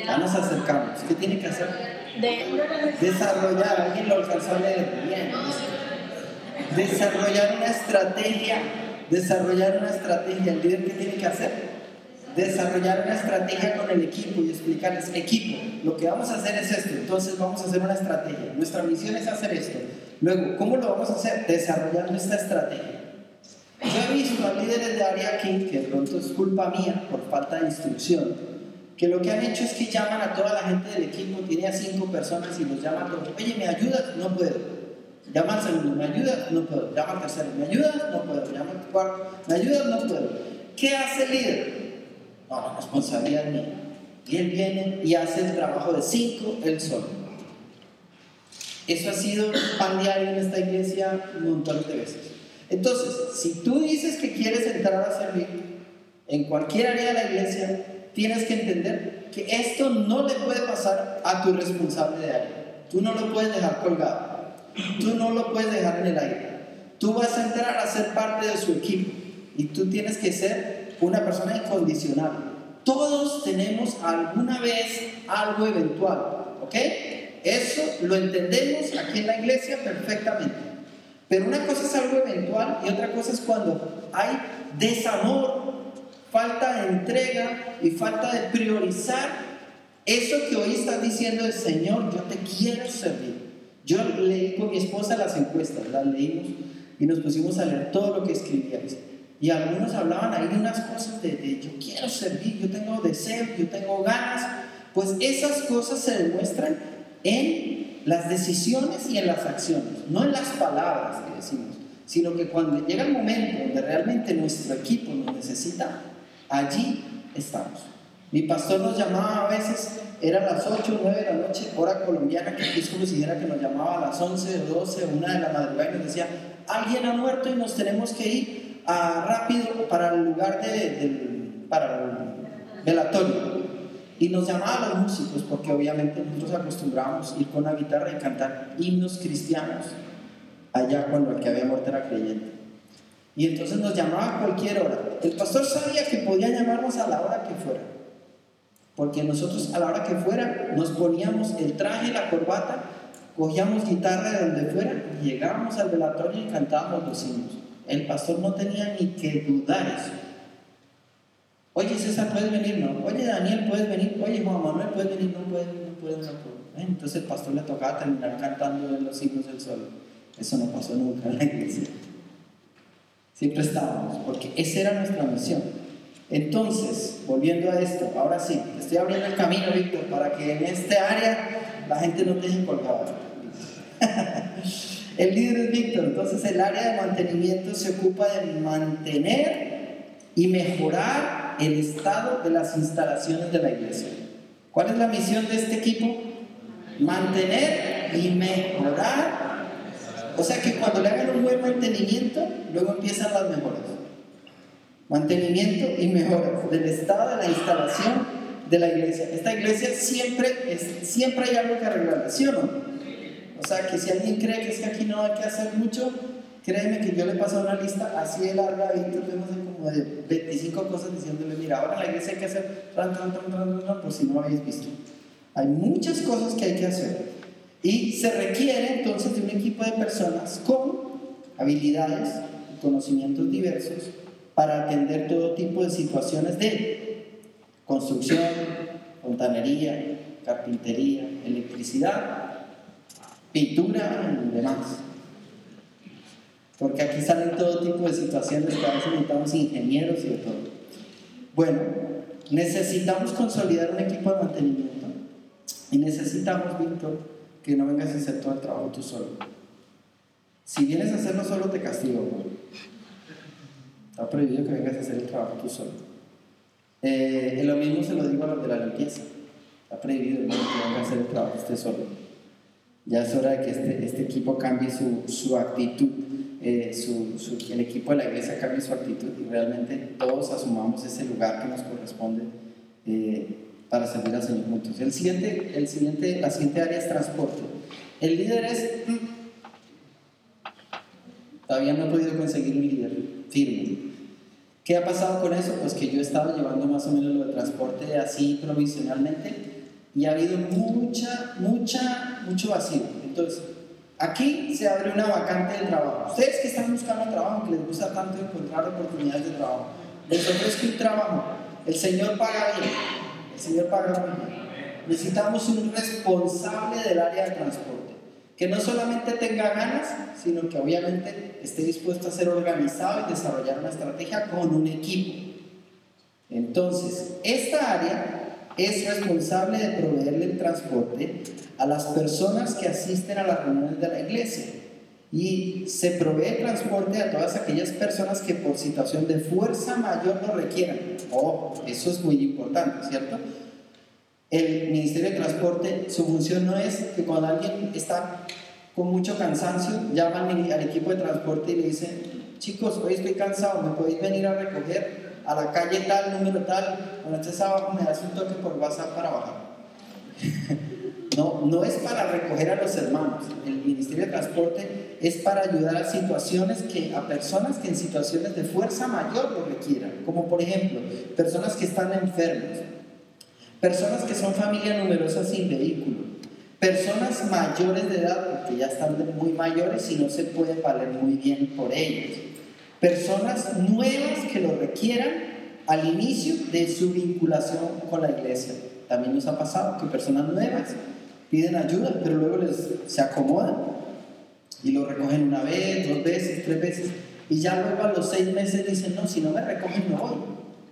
Ya nos acercamos. ¿Qué tiene que hacer? Desarrollar. Alguien lo alcanzó a leer bien. Desarrollar una estrategia. ¿El líder qué tiene que hacer? Desarrollar una estrategia con el equipo y explicarles: equipo, lo que vamos a hacer es esto, entonces vamos a hacer una estrategia, nuestra misión es hacer esto. Luego, ¿cómo lo vamos a hacer? Desarrollando esta estrategia. Yo he visto a líderes de área aquí, que de pronto es culpa mía por falta de instrucción, que lo que han hecho es que llaman a toda la gente del equipo, tiene a 5 personas y los llaman todos: oye, ¿me ayudas? No puedo. Llama al segundo: ¿me ayudas? No puedo. Llama al tercero: ¿me ayudas? No puedo. Llama al cuarto: ¿me ayudas? No puedo. ¿Qué hace el líder? No, la responsabilidad es mía. Y él viene y hace el trabajo de 5 él solo. Eso ha sido pan diario en esta iglesia un montón de veces. Entonces, si tú dices que quieres entrar a servir en cualquier área de la iglesia, tienes que entender que esto no le puede pasar a tu responsable de área. Tú no lo puedes dejar colgado. Tú no lo puedes dejar en el aire. Tú vas a entrar a ser parte de su equipo y tú tienes que ser una persona incondicional. Todos tenemos alguna vez algo eventual, ¿ok? Eso lo entendemos aquí en la iglesia perfectamente. Pero una cosa es algo eventual y otra cosa es cuando hay desamor, falta de entrega y falta de priorizar eso que hoy estás diciendo de: Señor, yo te quiero servir. Yo leí con mi esposa las encuestas, las leímos y nos pusimos a leer todo lo que escribíamos. Y algunos hablaban ahí de unas cosas de yo quiero servir, yo tengo deseo, yo tengo ganas. Pues esas cosas se demuestran en las decisiones y en las acciones, no en las palabras que decimos, sino que cuando llega el momento donde realmente nuestro equipo nos necesita, allí estamos. Mi pastor nos llamaba a veces, eran las 8 o 9 de la noche, hora colombiana, que es como si dijera que nos llamaba a las 11 o 12 o 1 de la madrugada y nos decía: alguien ha muerto y nos tenemos que ir rápido para el lugar para el velatorio. Y nos llamaba a los músicos, porque obviamente nosotros acostumbrábamos ir con la guitarra y cantar himnos cristianos allá cuando el que había muerto era creyente. Y entonces nos llamaba a cualquier hora. El pastor sabía que podía llamarnos a la hora que fuera, porque nosotros a la hora que fuera nos poníamos el traje, la corbata, cogíamos guitarra de donde fuera y llegábamos al velatorio y cantábamos los himnos. El pastor no tenía ni que dudar eso. Oye, César, ¿puedes venir? No. Oye, Daniel, ¿puedes venir? Oye, Juan Manuel, ¿puedes venir? No puedo. Entonces el pastor le tocaba terminar cantando los himnos del solo. Eso no pasó nunca en la iglesia. Siempre estábamos, porque esa era nuestra misión. Entonces, volviendo a esto, ahora sí, te estoy abriendo el camino, Víctor, para que en esta área la gente no te deje colgada. El líder es Víctor. Entonces, el área de mantenimiento se ocupa de mantener y mejorar el estado de las instalaciones de la iglesia. ¿Cuál es la misión de este equipo? Mantener y mejorar. O sea que cuando le hagan un buen mantenimiento, luego empiezan las mejoras. Mantenimiento y mejoras del estado de la instalación de la iglesia. Esta iglesia siempre hay algo que arreglar, ¿sí o no? O sea que si alguien cree que es que aquí no hay que hacer mucho, créeme que yo le paso una lista así de larga a Víctor, vemos como de 25 cosas diciéndole: mira, ahora en la iglesia hay que hacer por si no lo habéis visto. Hay muchas cosas que hay que hacer y se requiere entonces de un equipo de personas con habilidades y conocimientos diversos para atender todo tipo de situaciones de construcción, fontanería, carpintería, electricidad, pintura y demás. Porque aquí salen todo tipo de situaciones que a veces necesitamos ingenieros y de todo. Bueno, necesitamos consolidar un equipo de mantenimiento y necesitamos, Víctor, que no vengas a hacer todo el trabajo tú solo. Si vienes a hacerlo solo, te castigo, ¿no? Está prohibido que vengas a hacer el trabajo tú solo. Lo mismo se lo digo a los de la limpieza. Está prohibido que vengas a hacer el trabajo usted solo. Ya es hora de que este equipo cambie su actitud, el equipo de la iglesia cambie su actitud y realmente todos asumamos ese lugar que nos corresponde para servir al Señor juntos. La siguiente área es transporte. El líder todavía no he podido conseguir un líder firme. ¿Qué ha pasado con eso? Pues que yo he estado llevando más o menos lo de transporte así provisionalmente, y ha habido mucho vacío. Entonces, aquí se abre una vacante de trabajo. Ustedes que están buscando trabajo, que les gusta tanto encontrar oportunidades de trabajo, les ofrezco un trabajo. El Señor paga bien. El Señor paga muy bien. Necesitamos un responsable del área de transporte, que no solamente tenga ganas, sino que obviamente esté dispuesto a ser organizado y desarrollar una estrategia con un equipo. Entonces, esta área es responsable de proveerle el transporte a las personas que asisten a las reuniones de la iglesia, y se provee transporte a todas aquellas personas que por situación de fuerza mayor lo requieran. Eso es muy importante, ¿cierto? El Ministerio de Transporte, su función no es que cuando alguien está con mucho cansancio, llaman al equipo de transporte y le dicen: chicos, hoy estoy cansado, ¿me podéis venir a recoger a la calle tal, número tal? Cuando estés abajo me das un toque por WhatsApp para bajar. No es para recoger a los hermanos. El Ministerio de Transporte es para ayudar a personas que en situaciones de fuerza mayor lo requieran, como por ejemplo, personas que están enfermas, personas que son familias numerosas sin vehículo, personas mayores de edad, porque ya están muy mayores y no se puede valer muy bien por ellos, personas nuevas que lo requieran al inicio de su vinculación con la iglesia. También nos ha pasado que personas nuevas piden ayuda, pero luego se acomodan y lo recogen una vez, 2 veces, 3 veces, y ya luego a los 6 meses dicen: no, si no me recogen no voy.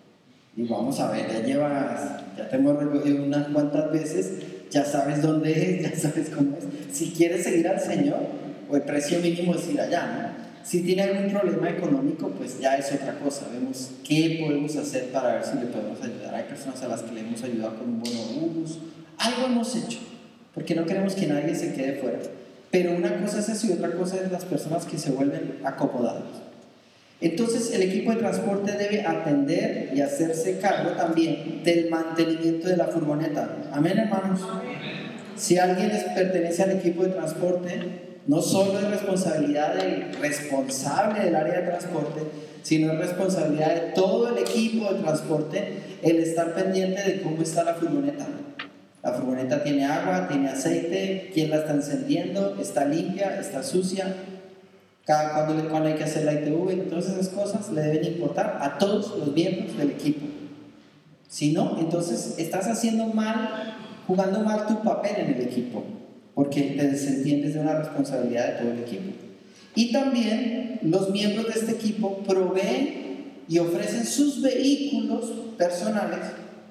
Y vamos a ver, ya te hemos recogido unas cuantas veces, ya sabes dónde es, ya sabes cómo es. Si quieres seguir al Señor, o el precio mínimo es ir allá, ¿no? Si tiene algún problema económico, pues ya es otra cosa. Vemos qué podemos hacer para ver si le podemos ayudar. Hay personas a las que le hemos ayudado con un bono bus, algo hemos hecho, porque no queremos que nadie se quede fuera. Pero una cosa es eso y otra cosa es las personas que se vuelven acomodadas. Entonces el equipo de transporte debe atender y hacerse cargo también del mantenimiento de la furgoneta. Amén, hermanos. Si alguien pertenece al equipo de transporte, no solo es responsabilidad del responsable del área de transporte, sino es responsabilidad de todo el equipo de transporte el estar pendiente de cómo está la furgoneta. La furgoneta tiene agua, tiene aceite, quién la está encendiendo, está limpia, está sucia, cuando hay que hacer la ITV. Todas esas cosas le deben importar a todos los miembros del equipo. Si no, entonces estás jugando mal tu papel en el equipo, porque te desentiendes de una responsabilidad de todo el equipo. Y también los miembros de este equipo proveen y ofrecen sus vehículos personales,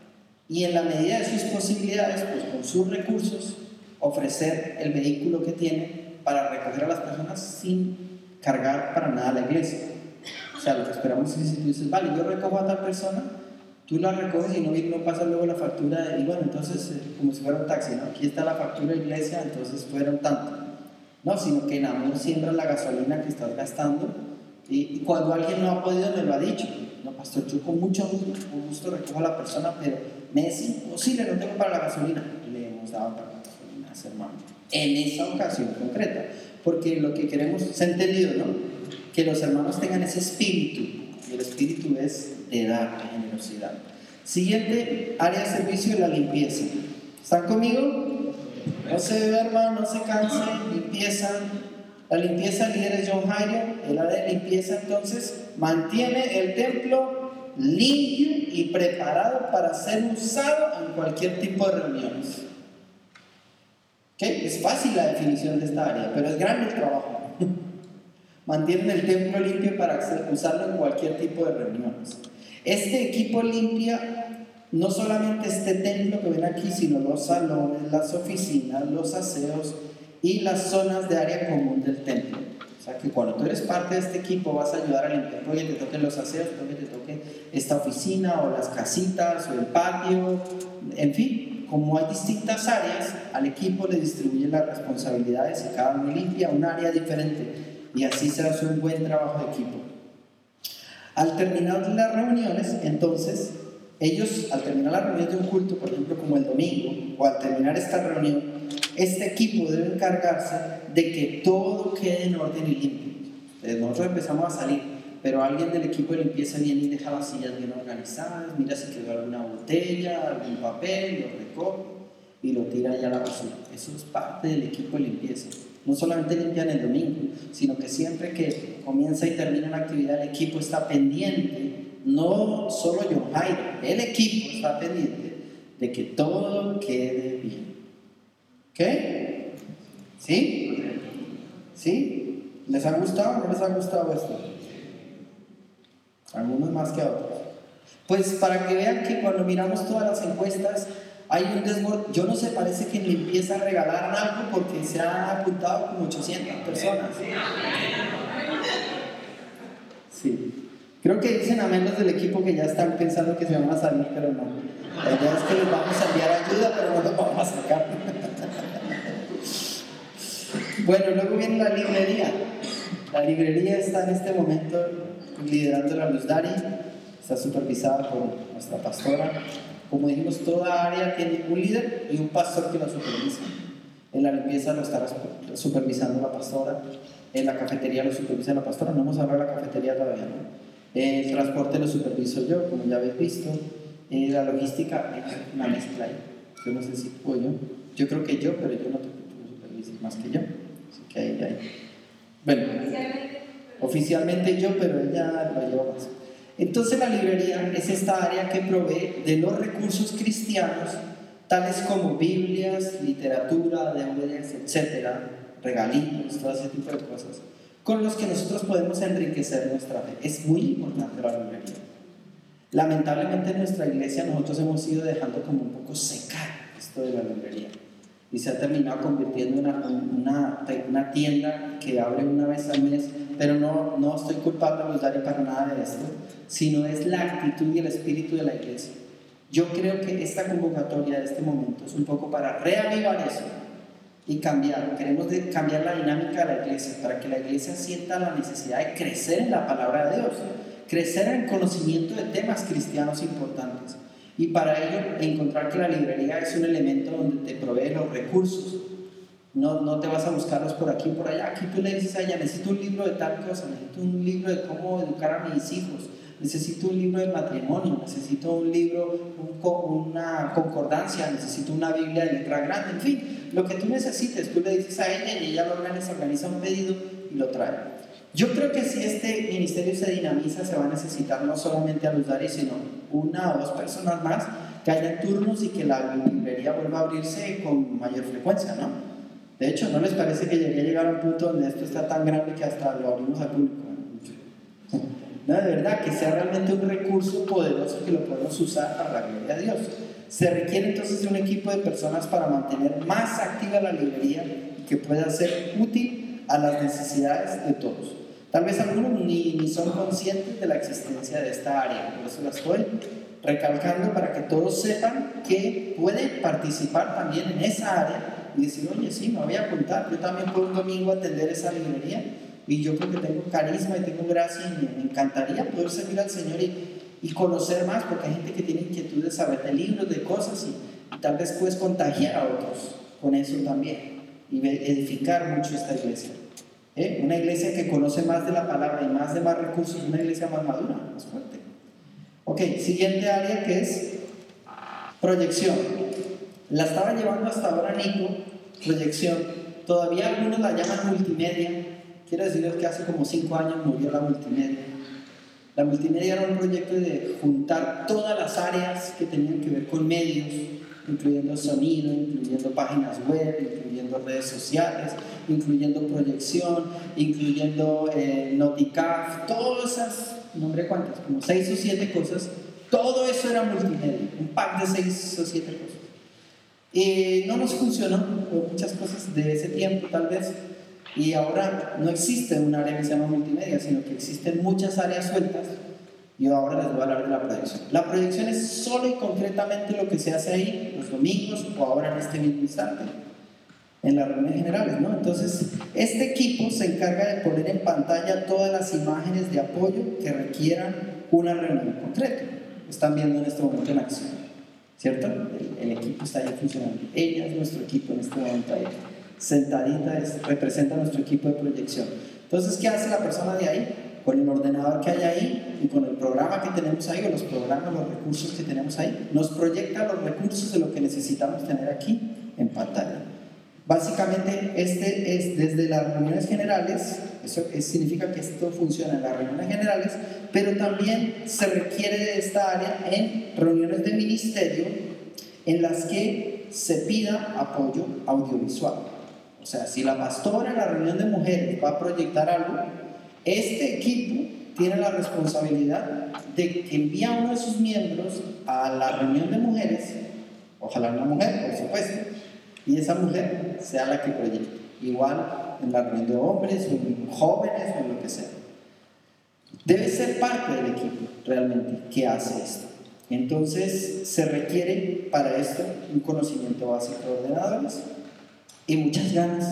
y en la medida de sus posibilidades, pues con sus recursos, ofrecer el vehículo que tienen para recoger a las personas sin cargar para nada a la iglesia. O sea, lo que esperamos es que si tú dices: vale, yo recojo a tal persona, tú la recoges y no pasas luego la factura, y bueno, entonces como si fuera un taxi, ¿no? Aquí está la factura de iglesia, entonces fueron tanto. No, sino que en amor siembras la gasolina que estás gastando, y cuando alguien no ha podido me lo ha dicho: no, pastor, yo con mucho gusto recojo a la persona, pero me es imposible, no tengo para la gasolina. Le hemos dado para la gasolina a ese hermano en esa ocasión concreta, porque lo que queremos, se ha entendido, ¿no? Que los hermanos tengan ese espíritu, y el espíritu es de dar, de generosidad. Siguiente área de servicio: la limpieza. ¿Están conmigo? No se duerman, no se cansen, limpieza. La limpieza, líder es John Jairo. El área de limpieza entonces mantiene el templo limpio y preparado para ser usado en cualquier tipo de reuniones. ¿Okay? Es fácil la definición de esta área, pero es grande el trabajo. Mantienen el templo limpio para usarlo en cualquier tipo de reuniones. Este equipo limpia no solamente este templo que ven aquí, sino los salones, las oficinas, los aseos y las zonas de área común del templo. O sea que cuando tú eres parte de este equipo vas a ayudar a limpiar, porque te toquen los aseos, porque te toque esta oficina o las casitas o el patio, en fin, como hay distintas áreas, al equipo le distribuyen las responsabilidades y cada uno limpia un área diferente, y así se hace un buen trabajo de equipo. Al terminar las reuniones, entonces, al terminar la reunión de un culto, por ejemplo como el domingo, o al terminar esta reunión, este equipo debe encargarse de que todo quede en orden y limpio. Nosotros empezamos a salir, pero alguien del equipo de limpieza viene y deja las sillas bien organizadas, mira si quedó alguna botella, algún papel, lo recoge. y lo tira ya a la basura. Eso es parte del equipo de limpieza. No solamente limpian el domingo, sino que siempre que comienza y termina una actividad, el equipo está pendiente, no solo John Jairo, el equipo está pendiente de que todo quede bien. ¿Ok? ¿Sí? ¿Sí? ¿Les ha gustado o no les ha gustado esto? Algunos más que otros. Pues para que vean que cuando miramos todas las encuestas hay un desborde. Yo no sé, parece que en limpieza regalaron algo porque se han apuntado como 800 personas. Sí. Creo que dicen amén los del equipo que ya están pensando que se van a salir, pero no. La idea es que les vamos a enviar ayuda, pero no los vamos a sacar. Bueno, luego viene la librería. La librería está en este momento liderando la Luz Dari. Está supervisada por nuestra pastora. Como dijimos, toda área tiene un líder y un pastor que la supervisa. En la limpieza lo estará supervisando la pastora. En la cafetería lo supervisa la pastora. No hemos hablado de la cafetería todavía, ¿no? El transporte lo superviso yo, como ya habéis visto. La logística, hay una mezcla ahí. Yo no sé si puedo yo. Yo creo que yo, pero yo no te supervises más que yo. Así que ahí. Bueno, oficialmente yo, pero ella lo lleva más. Entonces la librería es esta área que provee de los recursos cristianos, tales como Biblias, literatura, DVDs, etcétera, regalitos, todo ese tipo de cosas, con los que nosotros podemos enriquecer nuestra fe. Es muy importante la librería. Lamentablemente en nuestra iglesia nosotros hemos ido dejando como un poco secar esto de la librería y se ha terminado convirtiendo en una tienda que abre una vez al mes, pero no estoy culpable a los Dari para nada de esto, sino es la actitud y el espíritu de la iglesia. Yo creo que esta convocatoria de este momento es un poco para reavivar eso y cambiar. Queremos cambiar la dinámica de la iglesia para que la iglesia sienta la necesidad de crecer en la palabra de Dios, crecer en el conocimiento de temas cristianos importantes, y para ello encontrar que la librería es un elemento donde te provee los recursos. No te vas a buscarlos por aquí y por allá. Aquí tú le dices a ella: necesito un libro de tal cosa, necesito un libro de cómo educar a mis hijos, necesito un libro de matrimonio, necesito un libro, una concordancia, necesito una Biblia de letra grande, en fin, lo que tú necesites, tú le dices a ella y ella lo organiza un pedido y lo trae. Yo creo que si este ministerio se dinamiza, se va a necesitar no solamente a Luz Dari, sino una o dos personas más, que haya turnos y que la librería vuelva a abrirse con mayor frecuencia, ¿no? De hecho, ¿no les parece que debería llegar a un punto donde esto está tan grande que hasta lo abrimos al público? No, de verdad, que sea realmente un recurso poderoso que lo podemos usar para la gloria de Dios. Se requiere entonces de un equipo de personas para mantener más activa la librería y que pueda ser útil a las necesidades de todos. Tal vez algunos ni son conscientes de la existencia de esta área, por eso la estoy recalcando para que todos sepan que pueden participar también en esa área y decir: oye, sí, me voy a apuntar, yo también puedo un domingo atender esa librería y yo creo que tengo carisma y tengo gracia y me encantaría poder servir al Señor y conocer más, porque hay gente que tiene inquietud de saber de libros, de cosas, y tal vez puedes contagiar a otros con eso también y edificar mucho esta iglesia. Una iglesia que conoce más de la palabra y más de más recursos, una iglesia más madura, más fuerte. Ok, siguiente área, que es proyección. La estaba llevando hasta ahora Nico, proyección. Todavía algunos la llaman multimedia. Quiero decirles que hace como 5 años murió la multimedia. La multimedia era un proyecto de juntar todas las áreas que tenían que ver con medios, incluyendo sonido, incluyendo páginas web, incluyendo redes sociales, incluyendo proyección, incluyendo Noticaf, todas esas, no sé cuántas, como 6 o 7 cosas. Todo eso era multimedia, un pack de 6 o 7 cosas. No nos funcionó, por muchas cosas de ese tiempo tal vez, y ahora no existe un área que se llama multimedia, sino que existen muchas áreas sueltas. Yo ahora les voy a hablar de la proyección. La proyección es solo y concretamente lo que se hace ahí los domingos o ahora en este mismo instante, en las reuniones generales, ¿no? Entonces, este equipo se encarga de poner en pantalla todas las imágenes de apoyo que requieran una reunión concreta. Están viendo en este momento en acción, ¿cierto? El equipo está ahí funcionando. Ella es nuestro equipo en este momento ahí. Sentadita representa nuestro equipo de proyección. Entonces, ¿qué hace la persona de ahí? con el ordenador que hay ahí y con el programa que tenemos ahí, o los programas, los recursos que tenemos ahí, nos proyecta los recursos de lo que necesitamos tener aquí en pantalla. Básicamente, este es desde las reuniones generales, significa que esto funciona en las reuniones generales, pero también se requiere de esta área en reuniones de ministerio en las que se pida apoyo audiovisual. O sea, si la pastora en la reunión de mujeres va a proyectar algo, este equipo tiene la responsabilidad de que envía a uno de sus miembros a la reunión de mujeres, ojalá una mujer, por supuesto, y esa mujer sea la que proyecte. Igual en la reunión de hombres, o en jóvenes, o en lo que sea. Debe ser parte del equipo realmente que hace esto. Entonces se requiere para esto un conocimiento básico de ordenadores y muchas ganas,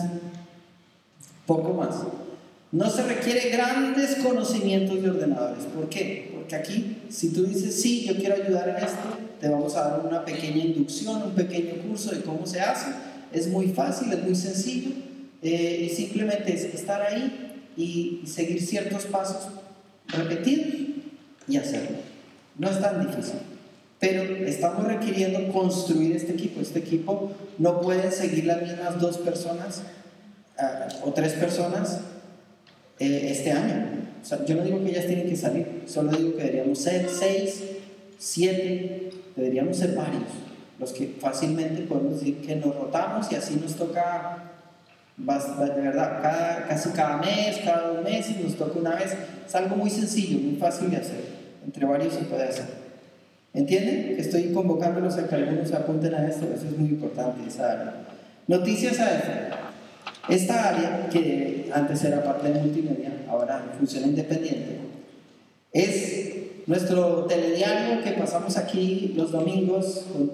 poco más. No se requiere grandes conocimientos de ordenadores. ¿Por qué? Porque aquí, si tú dices, sí, yo quiero ayudar en esto, te vamos a dar una pequeña inducción, un pequeño curso de cómo se hace. Es muy fácil, es muy sencillo, y simplemente es estar ahí y seguir ciertos pasos repetidos y hacerlo. No es tan difícil, pero estamos requiriendo construir este equipo. Este equipo no pueden seguir las mismas 2 personas o 3 personas este año. O sea, yo no digo que ellas tienen que salir, solo digo que deberíamos ser 6, 7, deberíamos ser varios, los que fácilmente podemos decir que nos rotamos y así nos toca, de verdad, casi cada mes, cada 2 meses, nos toca una vez. Es algo muy sencillo, muy fácil de hacer, entre varios se puede hacer. ¿Entienden? Estoy convocándolos a que algunos se apunten a esto, eso es muy importante, esa área. Noticias AF. Esta área, que antes era parte de multimedia, ahora funciona independiente, es nuestro telediario que pasamos aquí los domingos con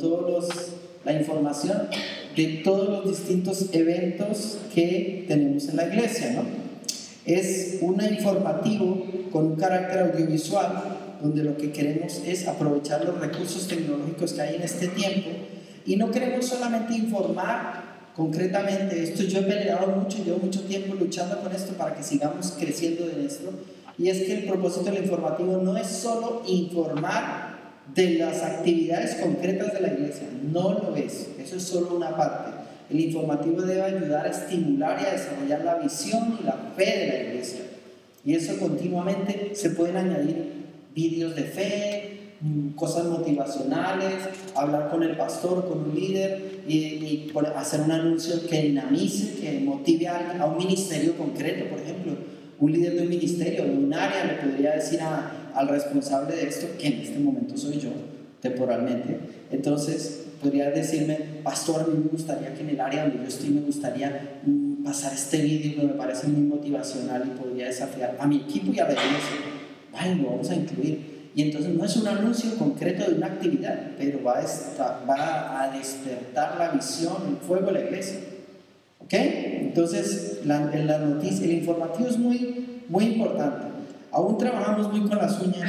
la información de todos los distintos eventos que tenemos en la iglesia, ¿no? Es un informativo con un carácter audiovisual, donde lo que queremos es aprovechar los recursos tecnológicos que hay en este tiempo, y no queremos solamente informar concretamente. Esto yo he peleado mucho, llevo mucho tiempo luchando con esto para que sigamos creciendo en esto, y es que el propósito del informativo no es solo informar de las actividades concretas de la iglesia, no lo es, eso es solo una parte. El informativo debe ayudar a estimular y a desarrollar la visión y la fe de la iglesia, y eso continuamente se pueden añadir vídeos de fe, cosas motivacionales, hablar con el pastor, con un líder, y hacer un anuncio que dinamice, que motive a un ministerio concreto. Por ejemplo, un líder de un ministerio, de un área, le podría decir al responsable de esto, que en este momento soy yo, temporalmente. Entonces podría decirme, pastor, a mí me gustaría que en el área donde yo estoy me gustaría pasar este vídeo que me parece muy motivacional y podría desafiar a mi equipo y a la iglesia. Vale, lo vamos a incluir. Y entonces no es un anuncio concreto de una actividad, pero va a despertar la visión, el fuego de la iglesia. ¿Ok? Entonces, en la noticia, el informativo es muy, muy importante. Aún trabajamos muy con las uñas.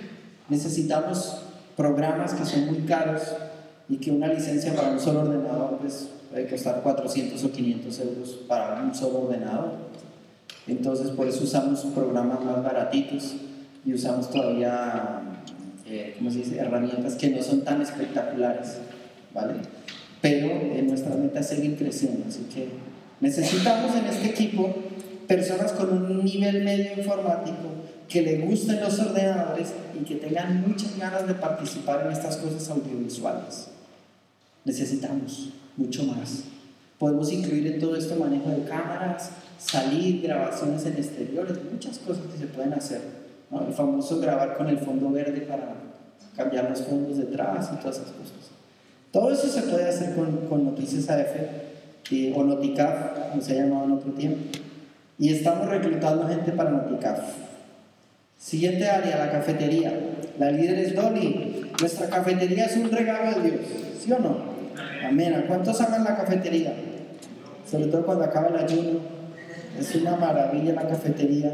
Necesitamos programas que son muy caros y que una licencia para un solo ordenador pues, puede costar 400 o 500 euros para un solo ordenador. Entonces, por eso usamos programas más baratitos y usamos todavía, ¿cómo se dice?, herramientas que no son tan espectaculares, ¿vale? Pero nuestra meta es seguir creciendo, así que necesitamos en este equipo personas con un nivel medio informático, que le gusten los ordenadores y que tengan muchas ganas de participar en estas cosas audiovisuales. Necesitamos mucho más. Podemos incluir en todo esto manejo de cámaras, salir, grabaciones en exteriores, muchas cosas que se pueden hacer, ¿no? El famoso grabar con el fondo verde para cambiar los fondos detrás y todas esas cosas. Todo eso se puede hacer con Noticias AF o Noticaf, como se ha llamado en otro tiempo. Y estamos reclutando gente para Noticaf. Siguiente área, la cafetería. La líder es Dolly. Nuestra cafetería es un regalo de Dios, ¿sí o no? Amén. ¿A cuántos aman la cafetería? Sobre todo cuando acaba el ayuno. Es una maravilla la cafetería.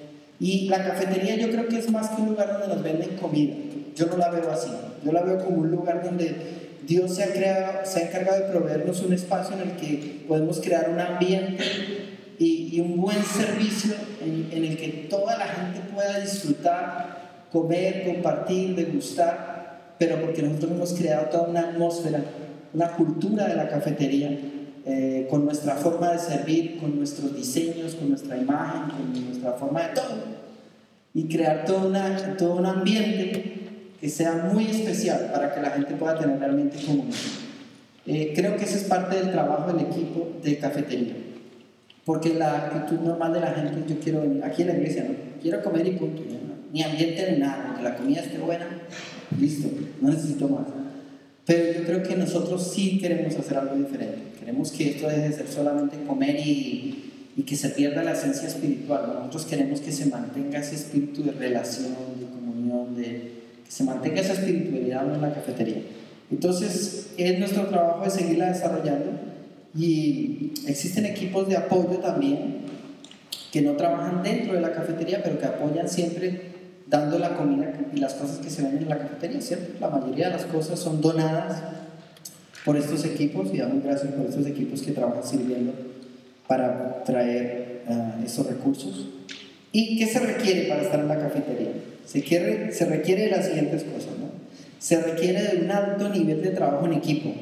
Y la cafetería yo creo que es más que un lugar donde nos venden comida. Yo no la veo así. Yo la veo como un lugar donde Dios se ha encargado de proveernos un espacio en el que podemos crear un ambiente y un buen servicio en el que toda la gente pueda disfrutar, comer, compartir, degustar, pero porque nosotros hemos creado toda una atmósfera, una cultura de la cafetería, con nuestra forma de servir, con nuestros diseños, con nuestra imagen, con nuestra forma de todo, y crear todo un ambiente que sea muy especial para que la gente pueda tener realmente comunión. Creo que ese es parte del trabajo del equipo de cafetería, porque la actitud normal de la gente es: yo quiero venir aquí a la iglesia, no quiero comer y punto, ¿no? Ni ambiente ni nada, que la comida esté buena, listo, no necesito más. Pero yo creo que nosotros sí queremos hacer algo diferente. Queremos que esto deje de ser solamente comer y que se pierda la esencia espiritual. Nosotros queremos que se mantenga ese espíritu de relación, de comunión, que se mantenga esa espiritualidad en la cafetería. Entonces es nuestro trabajo de seguirla desarrollando, y existen equipos de apoyo también que no trabajan dentro de la cafetería, pero que apoyan siempre dando la comida y las cosas que se venden en la cafetería, ¿cierto? La mayoría de las cosas son donadas por estos equipos, y damos gracias por estos equipos que trabajan sirviendo para traer esos recursos. ¿Y qué se requiere para estar en la cafetería? Se requiere de las siguientes cosas, ¿no? Se requiere de un alto nivel de trabajo en equipo.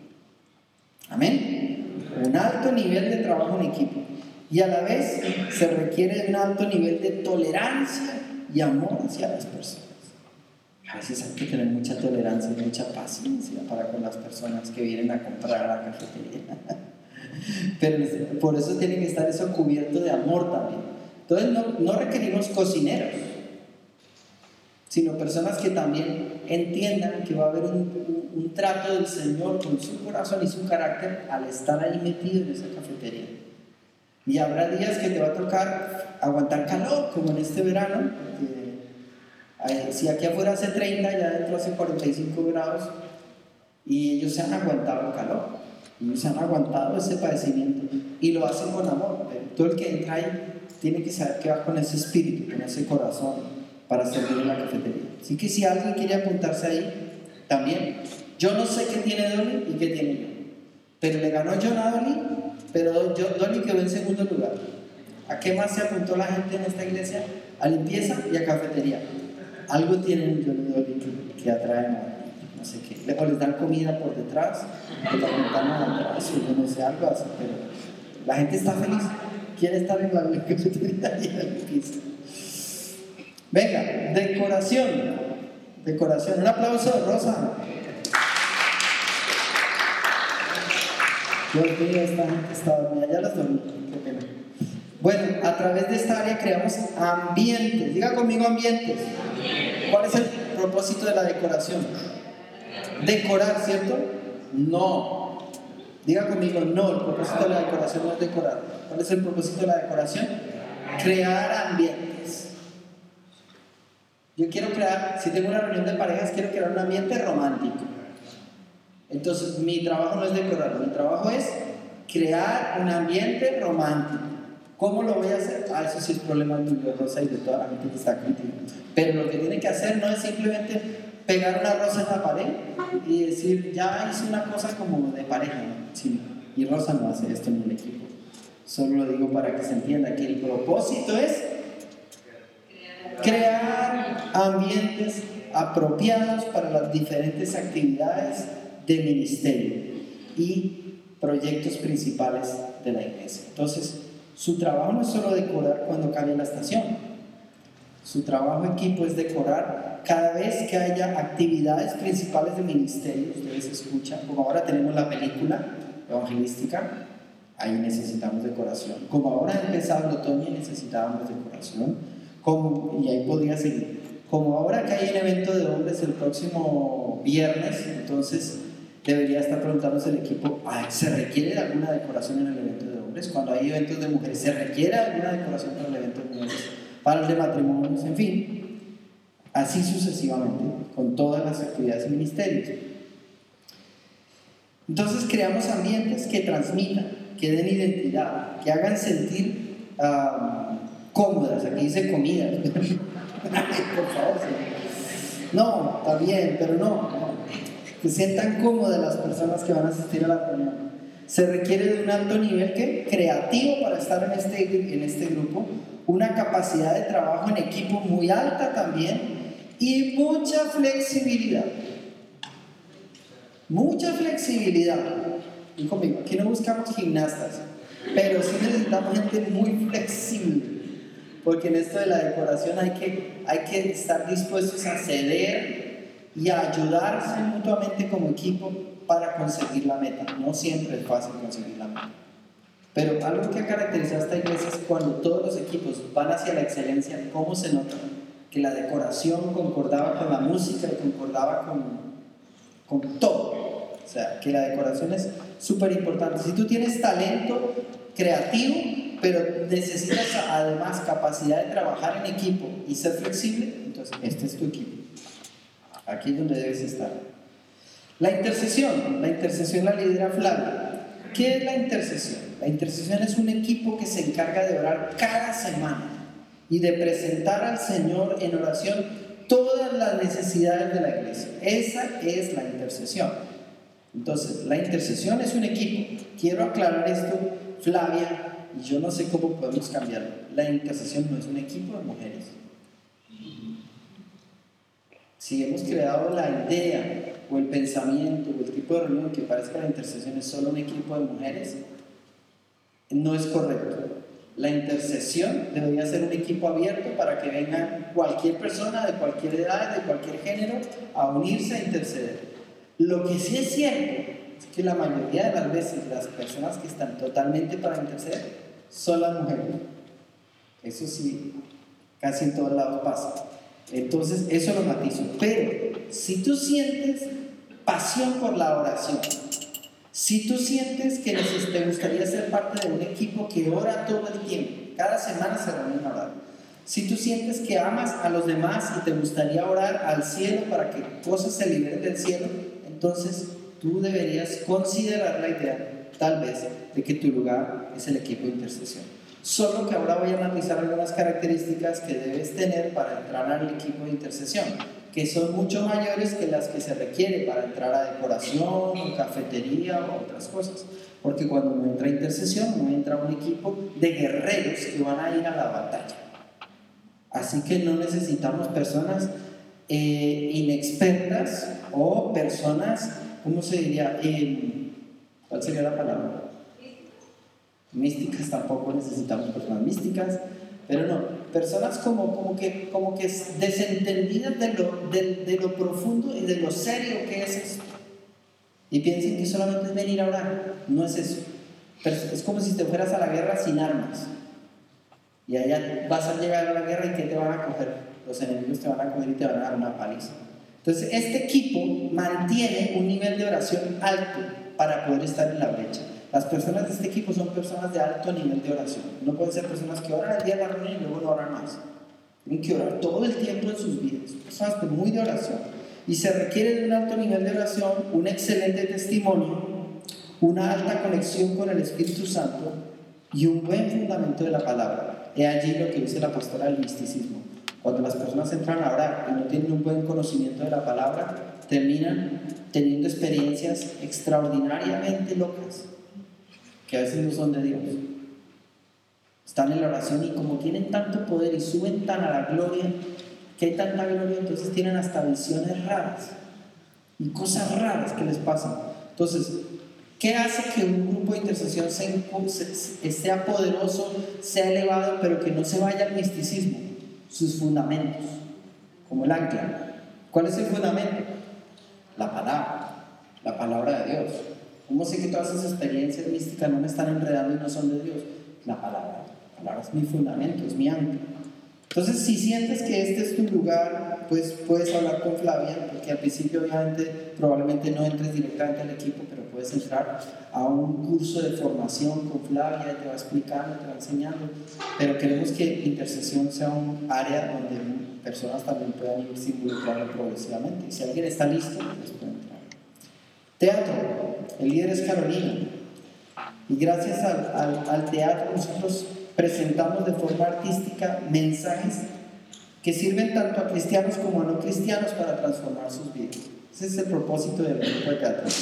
¿Amén? Un alto nivel de trabajo en equipo. Y a la vez se requiere de un alto nivel de tolerancia y amor hacia las personas. A veces hay que tener mucha tolerancia y mucha paciencia para con las personas que vienen a comprar a la cafetería. Pero por eso tiene que estar eso cubierto de amor también. Entonces no requerimos cocineros, sino personas que también entiendan que va a haber un trato del Señor con su corazón y su carácter al estar ahí metido en esa cafetería. Y habrá días que te va a tocar aguantar calor, como en este verano. Si aquí afuera hace 30, ya adentro hace 45 grados, y ellos se han aguantado el calor, ellos se han aguantado ese padecimiento, y lo hacen con amor. Todo el que entra ahí tiene que saber que va con ese espíritu, con ese corazón, para servir en la cafetería. Así que si alguien quiere apuntarse ahí, también. Yo no sé qué tiene Dolly y qué tiene yo, pero le ganó John a Dolly, pero Dolly quedó en segundo lugar. ¿A qué más se apuntó la gente en esta iglesia? A limpieza y a cafetería. Algo tienen John y Dolly que atraen a no sé qué. O les dan comida por detrás, por la ventana de atrás, o yo no sé, algo así, pero la gente está feliz. Quiere estar en la cafetería y la limpieza. Venga, decoración. Un aplauso, Rosa. Dios mío, esta gente está dormida, ya las dormí, qué pena. Bueno, a través de esta área creamos ambientes. Diga conmigo ambientes. ¿Cuál es el propósito de la decoración? Decorar, ¿cierto? No. Diga conmigo, no, el propósito de la decoración no es decorar. ¿Cuál es el propósito de la decoración? Crear ambientes. Yo quiero crear, si tengo una reunión de parejas, quiero crear un ambiente romántico. Entonces, mi trabajo no es decorar, mi trabajo es crear un ambiente romántico. ¿Cómo lo voy a hacer? Eso sí es problema de Rosa y de toda la gente que está contigo. Pero lo que tiene que hacer no es simplemente pegar una rosa en la pared y decir, ya hice una cosa como de pareja, ¿no? Sí, y Rosa no hace esto en el equipo. Solo lo digo para que se entienda que el propósito es crear ambientes apropiados para las diferentes actividades de ministerio y proyectos principales de la iglesia. Entonces, su trabajo no es solo decorar cuando cambie la estación. Su trabajo equipo es decorar cada vez que haya actividades principales de ministerio. Ustedes escuchan, como ahora tenemos la película evangelística, ahí necesitamos decoración. Como ahora ha empezado el otoño, necesitábamos decoración. Y ahí podría seguir. Como ahora que hay un evento de hombres el próximo viernes, entonces debería estar preguntándose el equipo, ¿se requiere alguna decoración en el evento de hombres? Cuando hay eventos de mujeres, ¿se requiere alguna decoración para el evento de mujeres? Para el de matrimonios, en fin, así sucesivamente, con todas las actividades y ministerios. Entonces creamos ambientes que transmitan, que den identidad, que hagan sentir cómodas. Aquí dice comida. Por favor, sí. No, está bien, pero no. Que sientan cómodas las personas que van a asistir a la reunión. Se requiere de un alto nivel creativo para estar en este grupo, una capacidad de trabajo en equipo muy alta también y mucha flexibilidad. Mucha flexibilidad. Y conmigo, aquí no buscamos gimnastas, pero sí necesitamos gente muy flexible, porque en esto de la decoración hay que estar dispuestos a ceder y a ayudarse mutuamente como equipo para conseguir la meta. No siempre es fácil conseguir la meta, pero algo que ha caracterizado a esta iglesia es cuando todos los equipos van hacia la excelencia, cómo se nota que la decoración concordaba con la música y concordaba con todo. O sea, que la decoración es súper importante. Si tú tienes talento creativo, pero necesitas además capacidad de trabajar en equipo y ser flexible, entonces este es tu equipo. Aquí es donde debes estar. La intercesión la lidera Flavia. ¿Qué es la intercesión? La intercesión es un equipo que se encarga de orar cada semana y de presentar al Señor en oración todas las necesidades de la iglesia. Esa es la intercesión. Entonces, la intercesión es un equipo. Quiero aclarar esto, Flavia, y yo no sé cómo podemos cambiarlo. La intercesión no es un equipo de mujeres. Si hemos creado la idea o el pensamiento o el tipo de reunión que parece que la intercesión es solo un equipo de mujeres, no es correcto. La intercesión debería ser un equipo abierto para que venga cualquier persona de cualquier edad, de cualquier género, a unirse a interceder. Lo que sí es cierto es que la mayoría de las veces las personas que están totalmente para interceder son las mujeres. Eso sí, casi en todos lados pasa. Entonces, eso lo matizo. Pero si tú sientes pasión por la oración, si tú sientes que te gustaría ser parte de un equipo que ora todo el tiempo, cada semana se reúnen a orar, si tú sientes que amas a los demás y te gustaría orar al cielo para que cosas se liberen del cielo, entonces tú deberías considerar la idea, tal vez, de que tu lugar es el equipo de intercesión. Solo que ahora voy a analizar algunas características que debes tener para entrar al equipo de intercesión, que son mucho mayores que las que se requiere para entrar a decoración, o cafetería o otras cosas. Porque cuando uno entra a intercesión, uno entra a un equipo de guerreros que van a ir a la batalla. Así que no necesitamos personas inexpertas o personas, ¿cómo se diría? ¿Cuál sería la palabra? Místicas. Tampoco necesitamos personas místicas, pero no, personas como que desentendidas de lo profundo y de lo serio que es esto, y piensen que solamente es venir a orar. No es eso. Pero es como si te fueras a la guerra sin armas, y allá vas a llegar a la guerra y ¿qué te van a coger? Los enemigos te van a coger y te van a dar una paliza. Entonces este equipo mantiene un nivel de oración alto para poder estar en la brecha. Las personas de este equipo son personas de alto nivel de oración. No pueden ser personas que oran el día de la reunión y luego no oran más. Tienen que orar todo el tiempo en sus vidas. Personas muy de oración. Y se requiere de un alto nivel de oración, un excelente testimonio, una alta conexión con el Espíritu Santo y un buen fundamento de la palabra. He allí lo que dice la pastora del misticismo. Cuando las personas entran a orar y no tienen un buen conocimiento de la palabra, terminan teniendo experiencias extraordinariamente locas, que a veces no son de Dios. Están en la oración y como tienen tanto poder y suben tan a la gloria, que hay tanta gloria, entonces tienen hasta visiones raras y cosas raras que les pasan. Entonces, ¿qué hace que un grupo de intercesión sea poderoso, sea elevado, pero que no se vaya al misticismo? Sus fundamentos, como el ancla. ¿Cuál es el fundamento? La palabra de Dios. ¿Cómo sé que todas esas experiencias místicas no me están enredando y no son de Dios? La palabra es mi fundamento, es mi ancla. Entonces, si sientes que este es tu lugar, pues puedes hablar con Flavia, porque al principio obviamente probablemente no entres directamente al equipo, pero puedes entrar a un curso de formación con Flavia, te va explicando, te va enseñando, pero queremos que intercesión sea un área donde personas también puedan irse involucrando progresivamente. Y si alguien está listo, pues puede entrar. Teatro, el líder es Carolina, y gracias al teatro nosotros presentamos de forma artística mensajes que sirven tanto a cristianos como a no cristianos para transformar sus vidas. Ese es el propósito del grupo de teatro.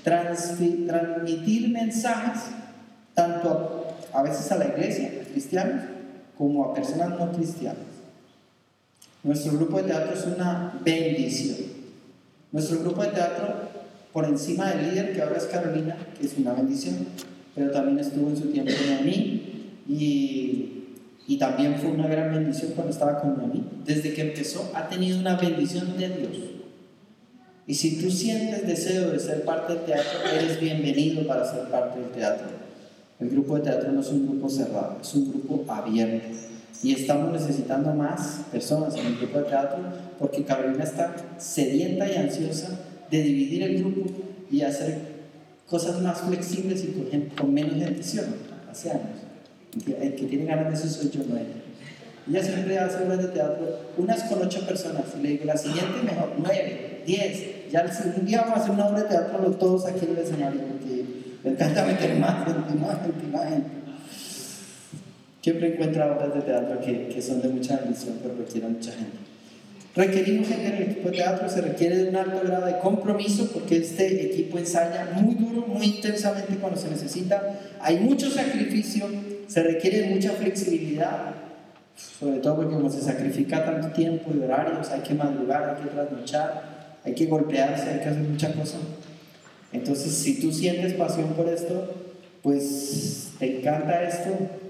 transmitir mensajes tanto a veces a la iglesia, a cristianos, como a personas no cristianas. Nuestro grupo de teatro es una bendición. Nuestro grupo de teatro, por encima del líder que ahora es Carolina, que es una bendición, pero también estuvo en su tiempo Noemí y también fue una gran bendición cuando estaba con Noemí. Desde que empezó ha tenido una bendición de Dios. Y si tú sientes deseo de ser parte del teatro, eres bienvenido para ser parte del teatro. El grupo de teatro no es un grupo cerrado, es un grupo abierto. Y estamos necesitando más personas en el grupo de teatro porque Carolina está sedienta y ansiosa de dividir el grupo y hacer cosas más flexibles y con menos gente, ¿sí o no? Hace años. El que tiene ganas de eso soy yo, no ella. Ella siempre hace obras de teatro, unas con 8 personas. Y le digo, la siguiente mejor, 9, 10. Ya un día vamos a hacer una obra de teatro todos aquí en el escenario porque me encanta meter más gente. Siempre encuentra obras de teatro que son de mucha bendición, pero requieren mucha gente. Requerimos gente en el equipo de teatro, se requiere de un alto grado de compromiso porque este equipo ensaya muy duro, muy intensamente cuando se necesita. Hay mucho sacrificio, se requiere mucha flexibilidad, sobre todo porque como se sacrifica tanto tiempo y horarios, hay que madrugar, hay que trasnochar, hay que golpearse, hay que hacer muchas cosas. Entonces, si tú sientes pasión por esto, pues te encanta esto,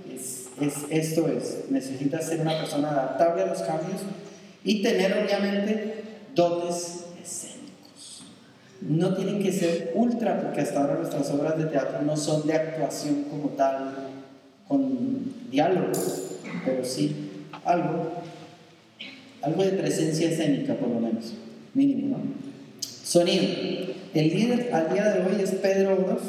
necesitas ser una persona adaptable a los cambios y tener obviamente dotes escénicos. No tienen que ser ultra, porque hasta ahora nuestras obras de teatro no son de actuación como tal, con diálogos, pero sí algo de presencia escénica por lo menos, mínimo, ¿no? Sonido. El líder al día de hoy es Pedro Oros,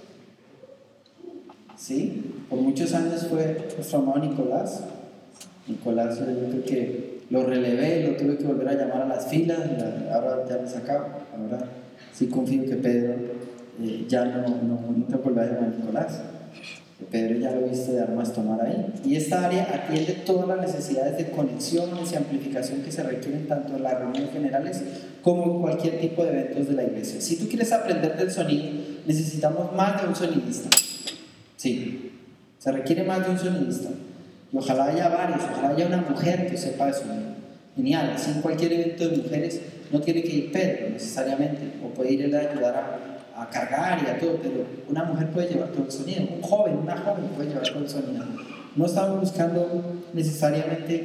¿sí? Por muchos años fue nuestro amado Nicolás. Nicolás, yo creo que lo relevé, lo tuve que volver a llamar a las filas, ahora ya lo sacaba. Ahora sí confío que Pedro ya no te vuelve a llamar Nicolás. Pedro ya lo viste de armas tomar ahí. Y esta área atiende todas las necesidades de conexiones y amplificación que se requieren tanto en las reuniones generales como en cualquier tipo de eventos de la iglesia. Si tú quieres aprender del sonido, necesitamos más de un sonidista. Sí, se requiere más de un sonidista. Y ojalá haya varios, ojalá haya una mujer que sepa de sonido. Genial, así en cualquier evento de mujeres no tiene que ir Pedro necesariamente, o puede ir él a ayudar a cargar y a todo, pero una mujer puede llevar todo el sonido, un joven, una joven puede llevar todo el sonido. No estamos buscando necesariamente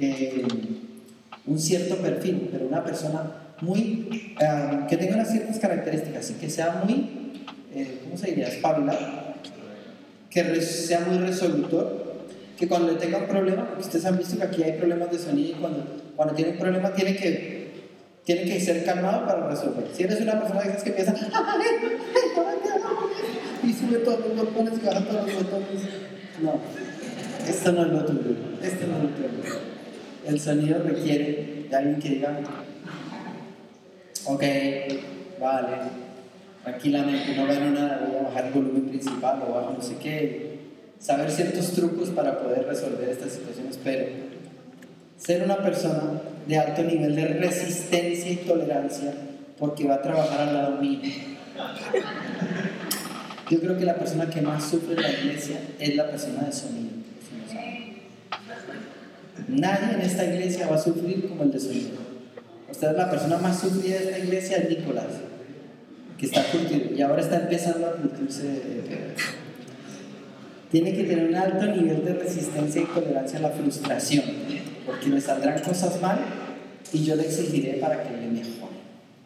un cierto perfil, pero una persona muy, que tenga unas ciertas características y que sea muy, ¿cómo se diría? Espabilado, que sea muy resolutor, que cuando le tenga un problema, porque ustedes han visto que aquí hay problemas de sonido y cuando tiene un problema tiene que ser calmado para resolver. Si eres una persona que empieza y sube todos los botones y baja todos los botones, no, esto no es lo tuyo, esto no es lo tuyo. El sonido requiere de alguien que diga, ok, vale, tranquilamente, no gano nada, voy a bajar el volumen principal o bajo no sé qué. Saber ciertos trucos para poder resolver estas situaciones, pero ser una persona de alto nivel de resistencia y tolerancia porque va a trabajar al lado mío. Yo creo que la persona que más sufre en la iglesia es la persona de sonido. Nadie en esta iglesia va a sufrir como el de sonido. Usted, la persona más sufrida de esta iglesia es Nicolás, que está curtido y ahora está empezando a curtirse. Tiene que tener un alto nivel de resistencia y tolerancia a la frustración, porque le saldrán cosas mal y yo le exigiré para que le mejore.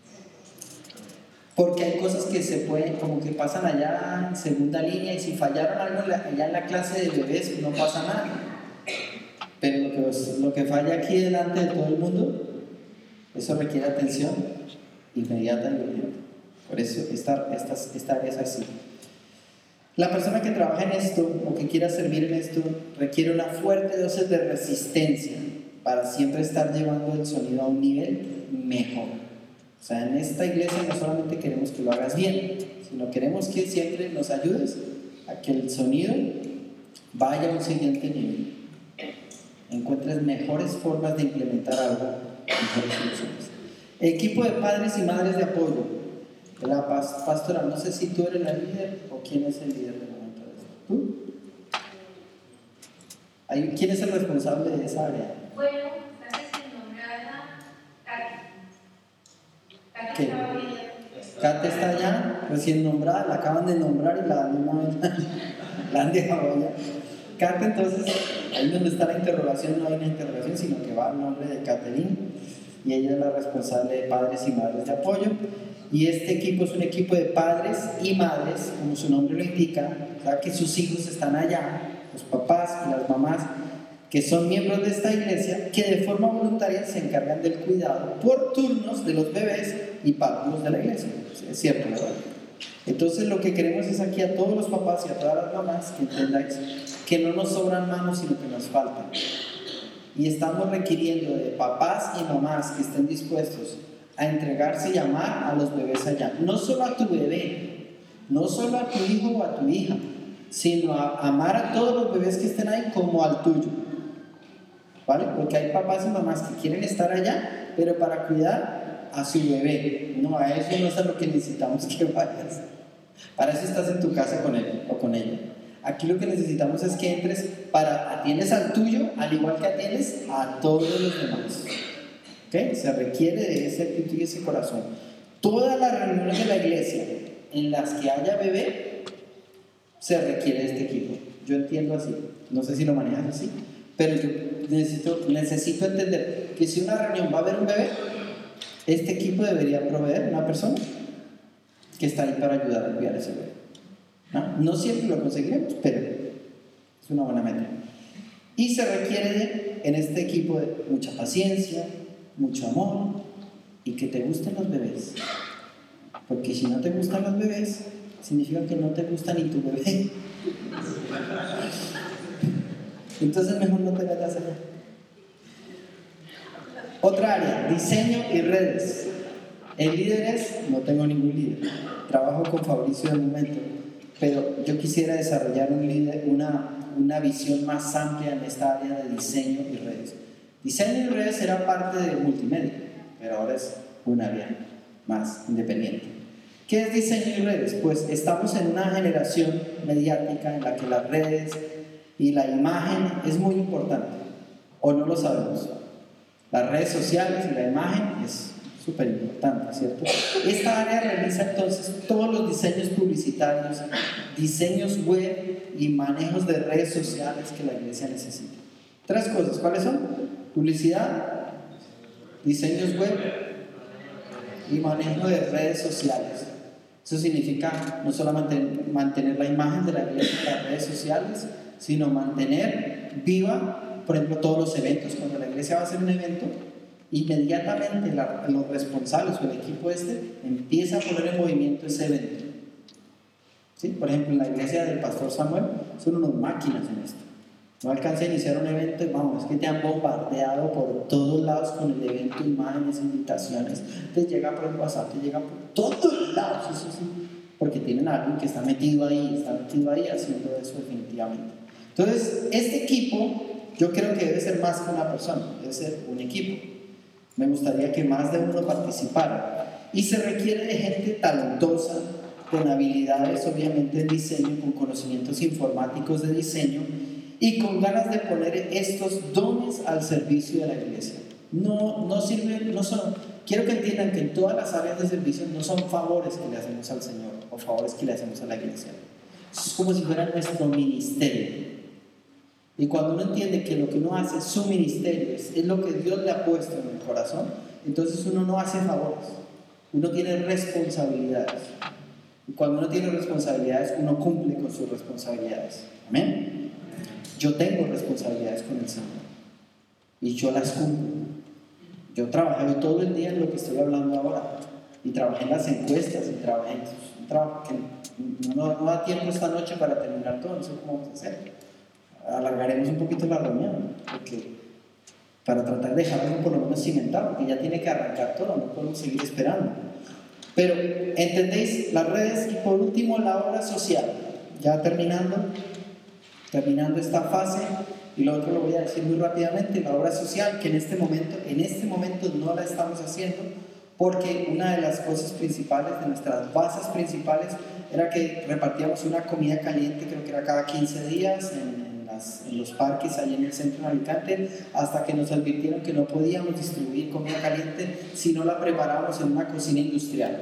Porque hay cosas que se pueden, como que pasan allá en segunda línea, y si fallaron algo allá en la clase de bebés no pasa nada. Pero lo que falla aquí delante de todo el mundo, eso requiere atención inmediata y urgente. Por eso esta área es así. La persona que trabaja en esto o que quiera servir en esto requiere una fuerte dosis de resistencia para siempre estar llevando el sonido a un nivel mejor. O sea, en esta iglesia no solamente queremos que lo hagas bien, sino queremos que siempre nos ayudes a que el sonido vaya a un siguiente nivel. Encuentres mejores formas de implementar algo, mejores soluciones. Equipo de padres y madres de apoyo. La pastora, no sé si tú eres la líder o quién es el líder del momento de esto. ¿Tú? ¿Quién es el responsable de esa área? Bueno, está recién nombrada Katy. ¿Qué? Kate está allá, recién nombrada, la acaban de nombrar y la han dejado allá. Kate, entonces, ahí donde está la interrogación, no hay una interrogación, sino que va al nombre de Catherine, y ella es la responsable de padres y madres de apoyo. Y este equipo es un equipo de padres y madres, como su nombre lo indica, o sea, que sus hijos están allá, los papás y las mamás, que son miembros de esta iglesia, que de forma voluntaria se encargan del cuidado por turnos de los bebés y párvulos de la iglesia. Es cierto, ¿verdad? Entonces lo que queremos es aquí a todos los papás y a todas las mamás que entendáis que no nos sobran manos, sino que nos faltan. Y estamos requiriendo de papás y mamás que estén dispuestos a entregarse y amar a los bebés allá. No solo a tu bebé, no solo a tu hijo o a tu hija, sino a amar a todos los bebés que estén ahí como al tuyo. ¿Vale? Porque hay papás y mamás que quieren estar allá, pero para cuidar a su bebé. No, a eso no es a lo que necesitamos que vayas. Para eso estás en tu casa con él o con ella. Aquí lo que necesitamos es que entres atiendes al tuyo, al igual que atiendes a todos los demás. ¿Okay? Se requiere de esa actitud y ese corazón. Todas las reuniones de la iglesia en las que haya bebé, se requiere de este equipo. Yo entiendo así, no sé si lo manejas así, pero yo necesito entender que si una reunión va a haber un bebé, este equipo debería proveer una persona que está ahí para ayudar a cuidar a ese bebé. No siempre lo conseguiremos, pero es una buena meta. Y se requiere en este equipo de mucha paciencia, mucho amor y que te gusten los bebés. Porque si no te gustan los bebés, significa que no te gusta ni tu bebé. Entonces mejor no te metas allá. Otra área, diseño y redes. El líder no tengo ningún líder. Trabajo con Fabricio de momento, pero yo quisiera desarrollar una visión más amplia en esta área de diseño y redes. Diseño y redes era parte de multimedia, pero ahora es un área más independiente. ¿Qué es diseño y redes? Pues estamos en una generación mediática en la que las redes y la imagen es muy importante, o no lo sabemos. Las redes sociales y la imagen es súper importante, ¿cierto? Esta área realiza entonces todos los diseños publicitarios, diseños web y manejos de redes sociales que la iglesia necesita. 3 cosas, ¿cuáles son? Publicidad, diseños web y manejo de redes sociales. Eso significa no solo mantener la imagen de la iglesia en las redes sociales, sino mantener viva, por ejemplo, todos los eventos. Cuando la iglesia va a hacer un evento, inmediatamente los responsables o el equipo empieza a poner en movimiento ese evento. ¿Sí? Por ejemplo, en la iglesia del pastor Samuel son unas máquinas en esto. No alcanza a iniciar un evento y vamos, es que te han bombardeado por todos lados con el evento, imágenes, invitaciones, te llega por el WhatsApp, te llega por todos lados, eso sí, porque tienen a alguien que está metido ahí haciendo eso definitivamente. Entonces, este equipo yo creo que debe ser más que una persona, debe ser un equipo. Me gustaría que más de uno participara y se requiere de gente talentosa, con habilidades obviamente en diseño, con conocimientos informáticos de diseño y con ganas de poner estos dones al servicio de la iglesia. Quiero que entiendan que en todas las áreas de servicio no son favores que le hacemos al Señor o favores que le hacemos a la iglesia. Es como si fuera nuestro ministerio. Y cuando uno entiende que lo que uno hace es su ministerio, es lo que Dios le ha puesto en el corazón, entonces uno no hace favores, uno tiene responsabilidades. Y cuando uno tiene responsabilidades, uno cumple con sus responsabilidades. Amén. Yo tengo responsabilidades con el Señor y yo las cumplo. Yo trabajé todo el día en lo que estoy hablando ahora y trabajé en las encuestas y trabajé en un trabajo que no da tiempo esta noche para terminar todo, no sé cómo vamos a hacer. Alargaremos un poquito la reunión para tratar de dejarlo por lo menos cimentado, porque ya tiene que arrancar todo, no podemos seguir esperando. Pero entendéis las redes y por último la obra social, ya terminando esta fase, y lo otro lo voy a decir muy rápidamente. La obra social que en este momento no la estamos haciendo porque una de las cosas principales, de nuestras bases principales, era que repartíamos una comida caliente, creo que era cada 15 días, en los parques ahí en el centro de Alicante, hasta que nos advirtieron que no podíamos distribuir comida caliente si no la preparábamos en una cocina industrial,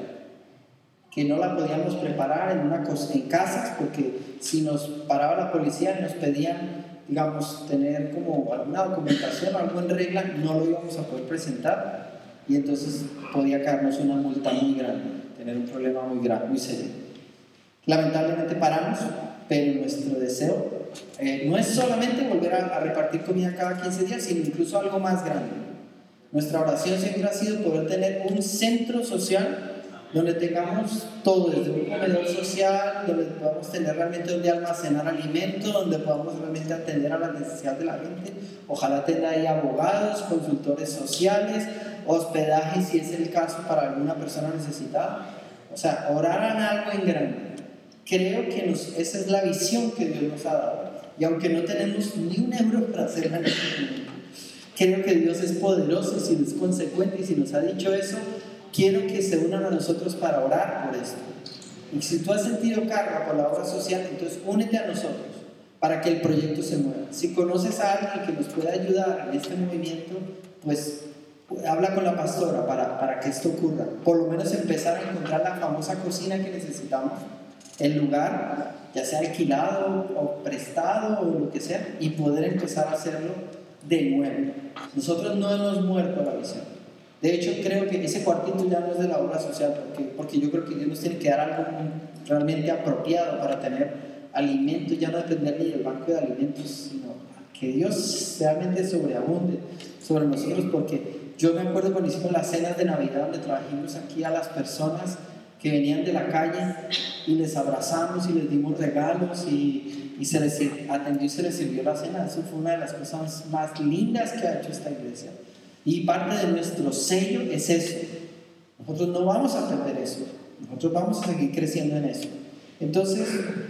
que no la podíamos preparar en casas, porque si nos paraba la policía y nos pedían, digamos, tener como alguna documentación o algo en regla, no lo íbamos a poder presentar, y entonces podía caernos una multa muy grande, tener un problema muy grave, muy serio. Lamentablemente paramos, pero nuestro deseo no es solamente volver a repartir comida cada 15 días, sino incluso algo más grande. Nuestra oración siempre ha sido poder tener un centro social donde tengamos todo, desde un comedor social, donde podamos tener realmente donde almacenar alimentos, donde podamos realmente atender a las necesidades de la gente. Ojalá tenga ahí abogados, consultores sociales, hospedaje si es el caso para alguna persona necesitada. O sea, orar en algo en grande. Creo que esa es la visión que Dios nos ha dado. Y aunque no tenemos ni un euro para hacerla en este momento, creo que Dios es poderoso, si es consecuente, y si nos ha dicho eso, quiero que se unan a nosotros para orar por esto. Y si tú has sentido carga por la obra social, entonces únete a nosotros para que el proyecto se mueva. Si conoces a alguien que nos pueda ayudar en este movimiento, pues habla con la pastora para que esto ocurra. Por lo menos empezar a encontrar la famosa cocina que necesitamos, el lugar, ya sea alquilado o prestado o lo que sea, y poder empezar a hacerlo de nuevo. Nosotros no hemos muerto la visión. De hecho, creo que ese cuartito ya no es de la obra social, porque yo creo que Dios nos tiene que dar algo realmente apropiado para tener alimentos, ya no depender ni del banco de alimentos, sino que Dios realmente sobreabunde sobre nosotros, porque yo me acuerdo cuando hicimos las cenas de Navidad, donde trajimos aquí a las personas que venían de la calle y les abrazamos y les dimos regalos y se les atendió y se les sirvió la cena. Eso fue una de las cosas más lindas que ha hecho esta iglesia. Y parte de nuestro sello es eso. Nosotros no vamos a perder eso. Nosotros vamos a seguir creciendo en eso. Entonces,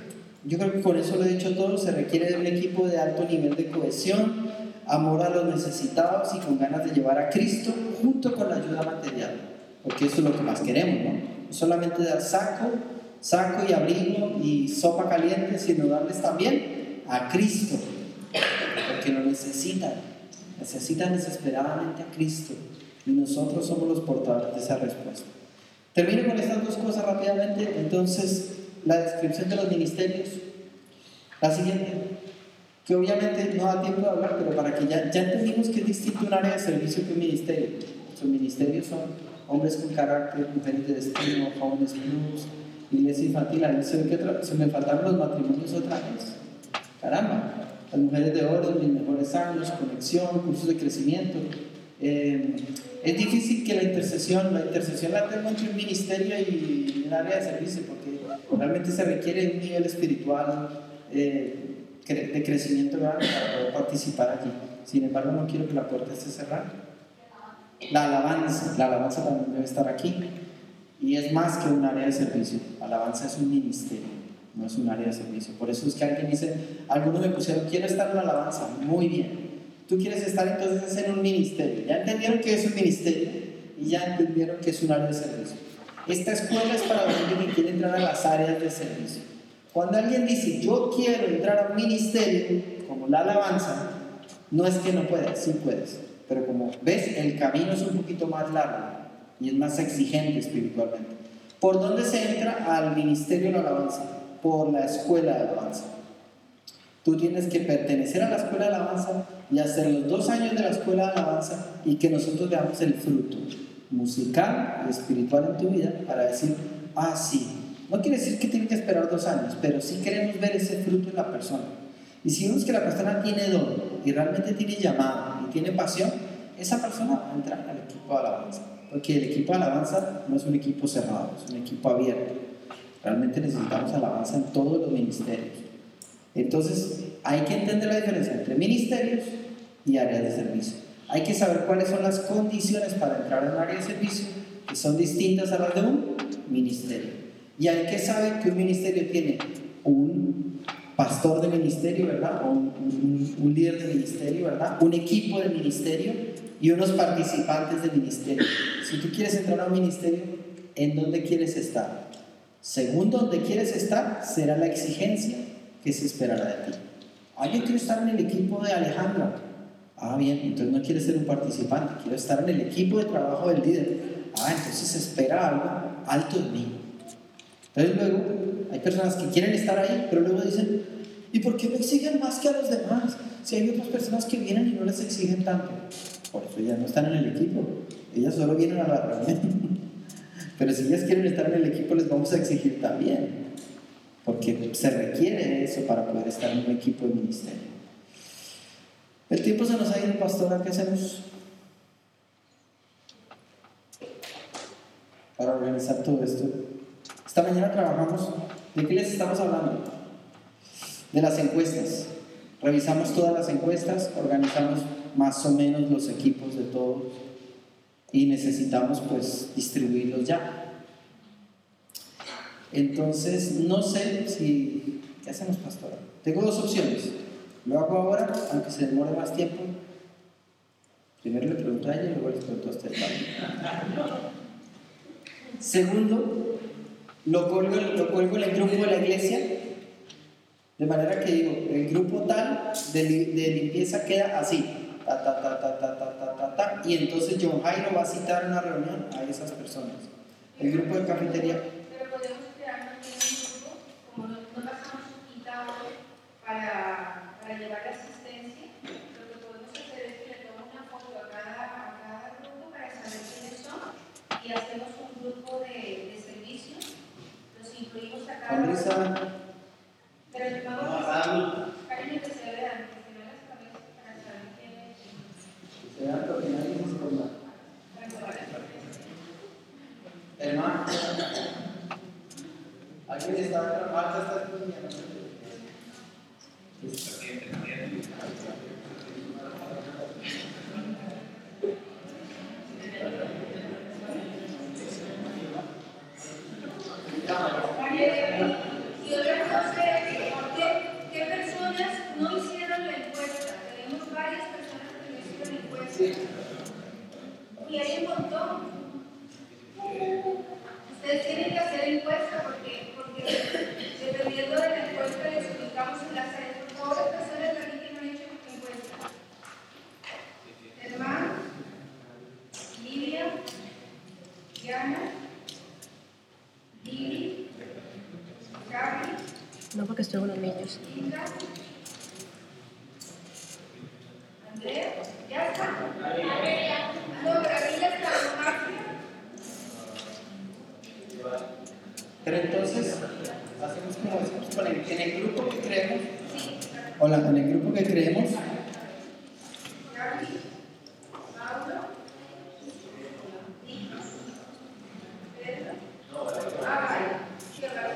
yo creo que con eso lo he dicho todo. Se requiere de un equipo de alto nivel de cohesión, amor a los necesitados y con ganas de llevar a Cristo junto con la ayuda material. Porque eso es lo que más queremos, ¿no? No solamente dar saco y abrigo y sopa caliente, sino darles también a Cristo, porque lo necesitan desesperadamente a Cristo, y nosotros somos los portadores de esa respuesta. Termino con estas dos cosas rápidamente. Entonces, la descripción de los ministerios, la siguiente, que obviamente no da tiempo de hablar, pero para que ya entendimos que es distinto un área de servicio que un ministerio. Nuestros ministerios son hombres con carácter, mujeres de destino, jóvenes plus, iglesia infantil. Ahí se ve que se me faltaron los matrimonios otra vez. Caramba, las mujeres de oro, mis mejores años, conexión, cursos de crecimiento. Es difícil que la intercesión la tengo entre un ministerio y un área de servicio, porque realmente se requiere un nivel espiritual de crecimiento grande para poder participar aquí. Sin embargo, no quiero que la puerta esté cerrada. La alabanza también debe estar aquí, y es más que un área de servicio. La alabanza es un ministerio, no es un área de servicio. Por eso es que alguien dice, algunos me pusieron, quiero estar en la alabanza. Muy bien, tú quieres estar entonces en un ministerio. Ya entendieron que es un ministerio y ya entendieron que es un área de servicio. Esta escuela es para la gente que quiere entrar a las áreas de servicio. Cuando alguien dice, yo quiero entrar a un ministerio como la alabanza, no es que no puedas, sí puedes. Pero como ves, el camino es un poquito más largo y es más exigente espiritualmente. ¿Por dónde se entra al ministerio de la alabanza? Por la escuela de alabanza. Tú tienes que pertenecer a la escuela de alabanza y hacer los 2 años de la escuela de alabanza, y que nosotros veamos el fruto musical y espiritual en tu vida para decir, sí. No quiere decir que tiene que esperar 2 años, pero sí queremos ver ese fruto en la persona. Y si vemos que la persona tiene don y realmente tiene llamado y tiene pasión, esa persona va a entrar al equipo de alabanza. Porque el equipo de alabanza no es un equipo cerrado, es un equipo abierto. Realmente necesitamos alabanza en todos los ministerios. Entonces, hay que entender la diferencia entre ministerios y áreas de servicio. Hay que saber cuáles son las condiciones para entrar en un área de servicio, que son distintas a las de un ministerio. Y hay que saber que un ministerio tiene un pastor de ministerio, ¿verdad? O un líder de ministerio, ¿verdad? Un equipo de ministerio, y unos participantes del ministerio. Si tú quieres entrar a un ministerio, ¿en dónde quieres estar? Según donde quieres estar, será la exigencia que se esperará de ti. Yo quiero estar en el equipo de Alejandra. Bien, entonces no quieres ser un participante, quiero estar en el equipo de trabajo del líder. Entonces se espera algo alto de mí. Entonces luego hay personas que quieren estar ahí, pero luego dicen, ¿y por qué me exigen más que a los demás? Si hay otras personas que vienen y no les exigen tanto. Por eso ellas no están en el equipo, ellas solo vienen a la reunión. Pero si ellas quieren estar en el equipo, les vamos a exigir también, porque se requiere eso para poder estar en un equipo de ministerio. El tiempo se nos ha ido, pastora, ¿qué hacemos para organizar todo esto? Esta mañana trabajamos, ¿de qué les estamos hablando? De las encuestas. Revisamos todas las encuestas, organizamos más o menos los equipos de todos y necesitamos pues distribuirlos ya. Entonces, no sé si... ¿Qué hacemos, pastora? Tengo dos opciones. Lo hago ahora, aunque se demore más tiempo. Primero le pregunto a ella y luego les pregunto a usted. Segundo, lo cuelgo en el grupo de la iglesia, de manera que digo, el grupo tal de limpieza queda así, y entonces John Jairo va a citar una reunión a esas personas. El grupo de cafetería. Pero podemos crear también un grupo, como no pasamos cita hoy para llevar la asistencia, lo que podemos hacer es que le tomo una foto a cada grupo para saber quiénes son y hacemos un grupo de servicios, los incluimos a cada uno. Pero vamos a cariño que se vean las cabezas para saber quién es. Se vean porque nadie se esconda. Hermano, alguien está escondiendo. Y otra cosa es, ¿qué personas no hicieron la encuesta? Tenemos varias personas que no hicieron la encuesta. Y hay un montón. Ustedes tienen que hacer encuesta porque dependiendo de la encuesta les ubicamos en las sedes. Por favor, las personas de aquí que no han hecho encuesta. Hermano, Lidia, Diana, Lili, Gaby. No, porque estoy con los niños. Linda, Andrea, ¿ya está? No, pero aquí ya está, Marcia. Pero entonces, hacemos como decimos, en el grupo que creemos. Sí. Hola, en el grupo que creemos. Gaby, Pablo, Nico, Pedro. Vale. Sí, ahora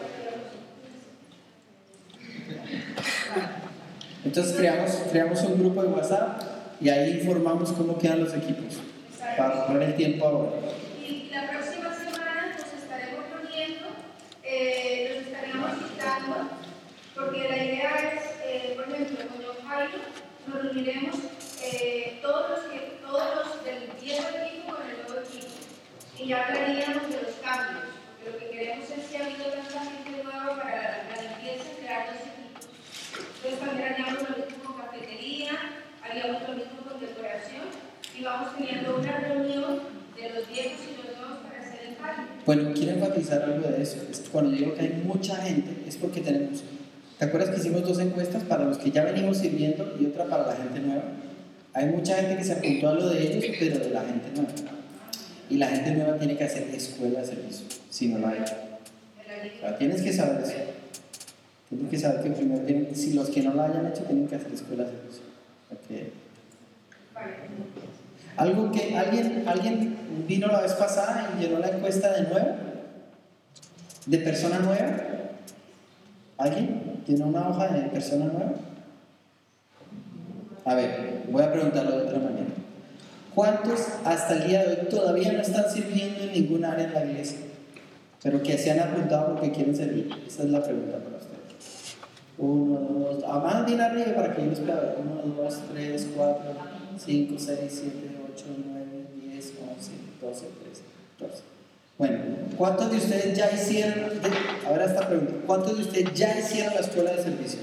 Entonces creamos un grupo de WhatsApp y ahí informamos cómo quedan los equipos. Para poner el tiempo ahora. Y la próxima semana nos estaremos reuniendo, nos estaríamos citando, porque la idea es, por ejemplo, con John Jairo nos reuniremos todos los del viejo equipo con el nuevo equipo y ya hablaríamos de los cambios. Lo que queremos es, si ha habido tanta gente nueva para la limpieza, crear dos equipos. Entonces también haríamos lo mismo con cafetería, haríamos lo mismo con decoración y vamos teniendo una reunión de los viejos y los nuevos para hacer el cambio. Bueno, quiero enfatizar algo de eso. Es que cuando digo que hay mucha gente, es porque tenemos. ¿Te acuerdas que hicimos dos encuestas para los que ya venimos sirviendo y otra para la gente nueva? Hay mucha gente que se apuntó a lo de ellos, pero de la gente nueva. Y la gente nueva tiene que hacer escuela de servicio, si no la hay. O sea, tienes que saber eso. Tienes que saber que primero, si los que no la hayan hecho, tienen que hacer escuela de servicio. Okay. Algo que alguien vino la vez pasada y llenó la encuesta de nuevo, de persona nueva. ¿Alguien tiene una hoja de persona nueva? A ver, voy a preguntarlo de otra manera. ¿Cuántos hasta el día de hoy todavía no están sirviendo en ningún área en la iglesia, pero que se han apuntado porque quieren servir? Esa es la pregunta para ustedes. 1, 2, más bien arriba para que yo les pueda ver. 1, 2, 3, 4, 5, 6, 7, 8, 9, 10, 11, 12, 13, 14. Bueno, ¿cuántos de ustedes ya hicieron, ahora esta pregunta, ¿cuántos de ustedes ya hicieron la escuela de servicio?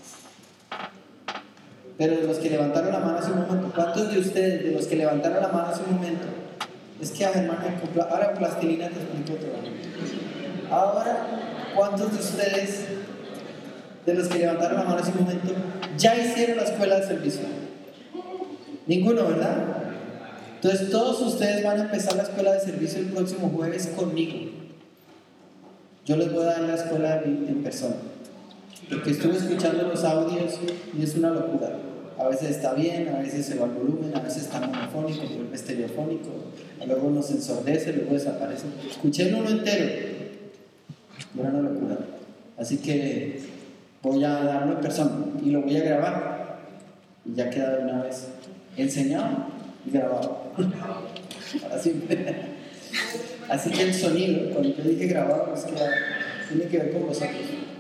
Pero de los que levantaron la mano hace un momento, ¿cuántos de ustedes, de los que levantaron la mano hace un momento? Es que a Germán, ahora con plastilina te explico todo. Ahora, ¿cuántos de ustedes, de los que levantaron la mano hace un momento, ya hicieron la escuela de servicio? Ninguno, ¿verdad? Entonces todos ustedes van a empezar la escuela de servicio el próximo jueves conmigo. Yo les voy a dar la escuela en persona. Porque estuve escuchando los audios y es una locura. A veces está bien, a veces se va el volumen, a veces está monofónico, vuelve estereofónico, luego nos ensordece, luego desaparece. Escuché el uno entero. Era una locura. Así que voy a darlo en persona y lo voy a grabar. Y ya queda de una vez enseñado y grabado. Para siempre. Así que el sonido, cuando yo dije grabado, es que tiene que ver con vosotros.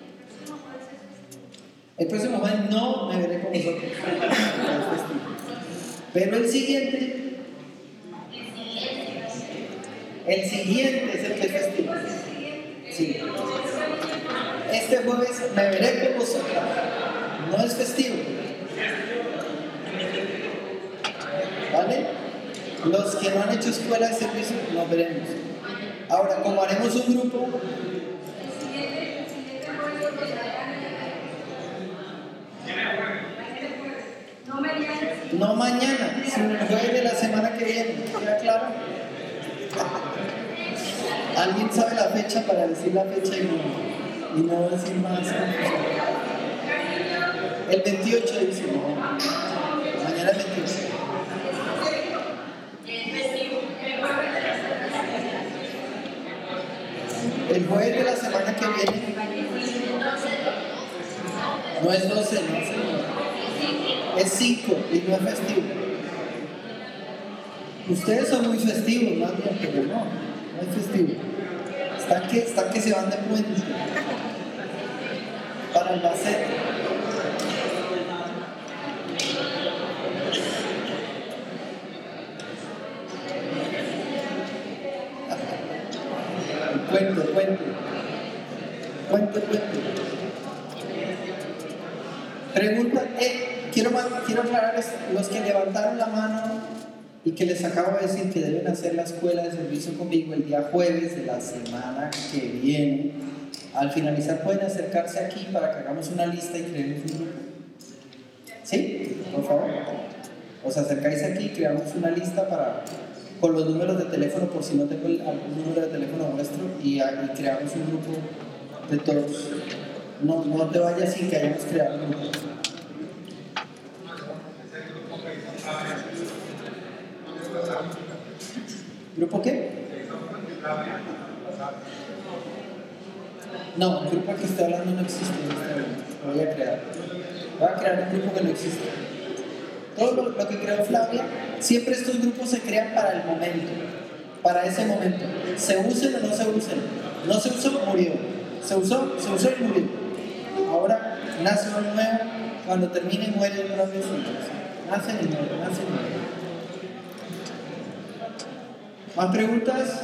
El próximo jueves no me veré con vosotros. Pero el siguiente es el que es festivo. Sí. Este jueves me veré con vosotros. No es festivo. ¿Vale? Los que no han hecho escuela de servicio, nos veremos. Ahora, como haremos un grupo, no mañana, sino el jueves de la semana que viene. ¿Queda claro? ¿Alguien sabe la fecha para decir la fecha y no decir más? El 28 dice, no. Mañana es 28. El jueves de la semana que viene no es 12, no, es 5 y no es festivo. Ustedes son muy festivos, más bien, pero no es festivo. Están que se van de puente para el Albacete. Cuento. Pregunta, quiero aclarar esto. Los que levantaron la mano y que les acabo de decir que deben hacer la escuela de servicio conmigo el día jueves de la semana que viene, al finalizar pueden acercarse aquí para que hagamos una lista y creemos un grupo. ¿Sí? Por favor. Os acercáis aquí, creamos una lista con los números de teléfono, por si no tengo algún número de teléfono vuestro, y creamos un grupo de todos. No te vayas sin que hayamos creado un grupo. ¿Grupo qué? No, el grupo que estoy hablando no existe en este momento. Lo voy a crear. Voy a crear un grupo que no existe. Todo lo que creó Flavia, siempre estos grupos se crean para el momento, para ese momento. Se usen o no se usen. No se usó, murió. Se usó y murió. Ahora nace uno nuevo, cuando termine muere otra vez. Nace y muere. ¿Más preguntas?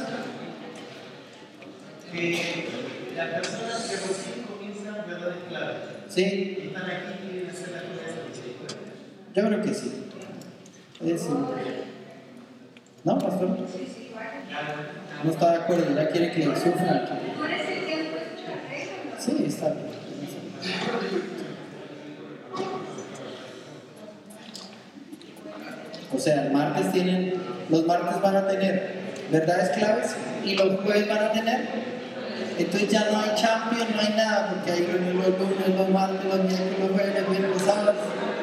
Las personas que recién comienzan, ¿verdad? Es clave. Sí. Están aquí y quieren hacer la escuela de servicio. Yo creo que sí. ¿No, pastor? No está de acuerdo, ya quiere que sufra. Sí, está bien. O sea, los martes van a tener verdades claves y los jueves van a tener. Entonces ya no hay champion, no hay nada, porque hay los lunes, los martes, los miércoles, los jueves, los viernes, los sábados.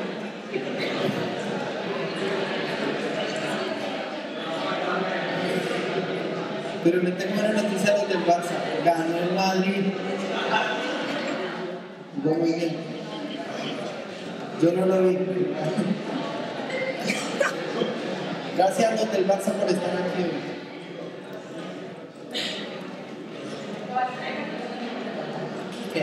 Pero me tengo una noticia del Barça. Ganó el Madrid. Jugó muy bien. Yo no lo vi. Gracias a los del Barça por estar aquí hoy. ¿Qué?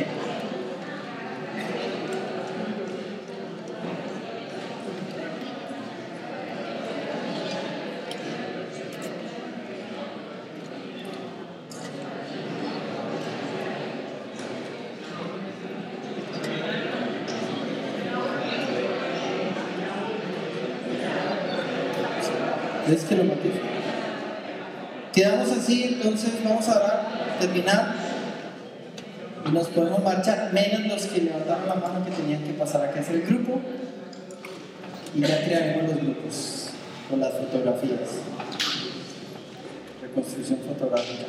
¿Es que lo maté? Quedamos así, entonces vamos a orar, terminar y nos podemos marchar, menos los que levantaron la mano que tenían que pasar acá a hacer el grupo, y ya crearemos los grupos con las fotografías, reconstrucción fotográfica.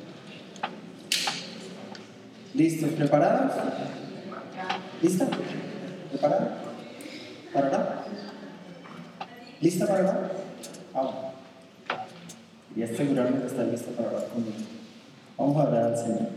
¿Listos? ¿Preparados? ¿Lista? ¿Preparada? ¿Para orar? ¿Lista para orar? Vamos. Quería asegurarme que está lista para orar conmigo. Vamos a orar al Señor.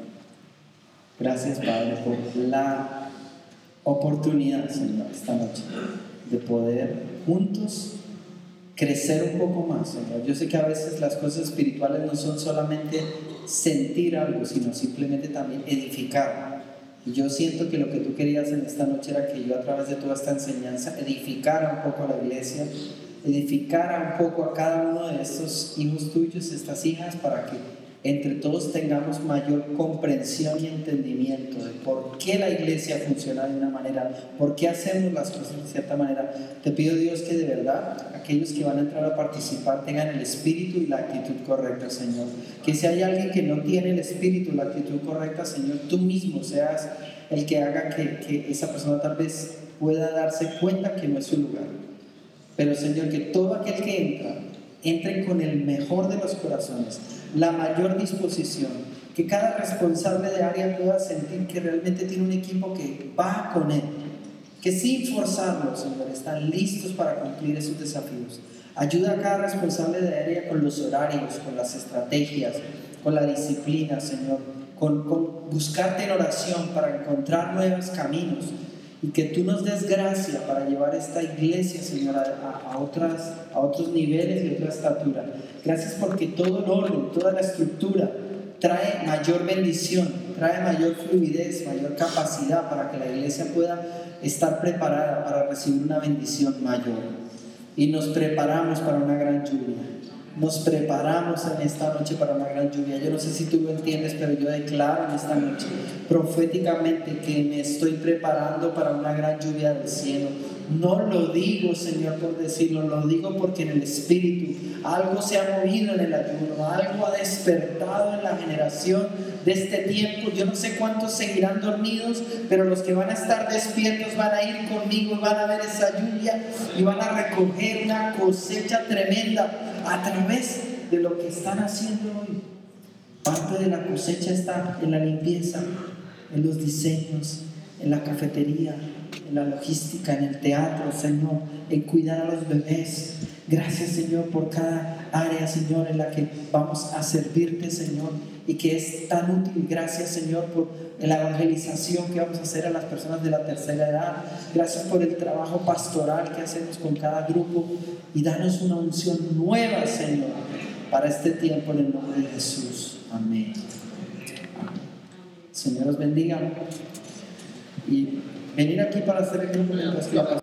Gracias, Padre, por la oportunidad, Señor, esta noche, de poder juntos crecer un poco más, Señor. Yo sé que a veces las cosas espirituales no son solamente sentir algo, sino simplemente también edificar. Y yo siento que lo que tú querías en esta noche era que yo, a través de toda esta enseñanza, edificara un poco a la iglesia, edificara un poco a cada uno de estos hijos tuyos, estas hijas, para que entre todos tengamos mayor comprensión y entendimiento de por qué la iglesia funciona de una manera, por qué hacemos las cosas de cierta manera. Te pido, Dios, que de verdad aquellos que van a entrar a participar tengan el espíritu y la actitud correcta, Señor. Que si hay alguien que no tiene el espíritu y la actitud correcta, Señor, tú mismo seas el que haga que esa persona tal vez pueda darse cuenta que no es su lugar. Pero, Señor, que todo aquel que entre con el mejor de los corazones, la mayor disposición, que cada responsable de área pueda sentir que realmente tiene un equipo que va con él, que sin forzarlo, Señor, están listos para cumplir esos desafíos. Ayuda a cada responsable de área con los horarios, con las estrategias, con la disciplina, Señor, con buscarte en oración para encontrar nuevos caminos, y que tú nos des gracia para llevar esta iglesia, Señor, a otros niveles y otra estatura. Gracias porque todo el orden, toda la estructura trae mayor bendición, trae mayor fluidez, mayor capacidad para que la iglesia pueda estar preparada para recibir una bendición mayor. Y nos preparamos para una gran lluvia. Nos preparamos en esta noche para una gran lluvia. Yo no sé si tú lo entiendes, pero yo declaro en esta noche proféticamente que me estoy preparando para una gran lluvia del cielo. No lo digo, Señor, por decirlo, lo digo porque en el Espíritu algo se ha movido en el ayuno, algo ha despertado en la generación de este tiempo. Yo no sé cuántos seguirán dormidos, pero los que van a estar despiertos van a ir conmigo y van a ver esa lluvia y van a recoger una cosecha tremenda a través de lo que están haciendo hoy. Parte de la cosecha está en la limpieza, en los diseños, en la cafetería, en la logística, en el teatro, Señor, en cuidar a los bebés. Gracias, Señor, por cada área, Señor, en la que vamos a servirte, Señor, y que es tan útil. Gracias, Señor, por la evangelización que vamos a hacer a las personas de la tercera edad. Gracias por el trabajo pastoral que hacemos con cada grupo, y danos una unción nueva, Señor, para este tiempo, en el nombre de Jesús. Amén. Señor os bendiga. Y venir aquí para hacer el grupo mientras que la pastora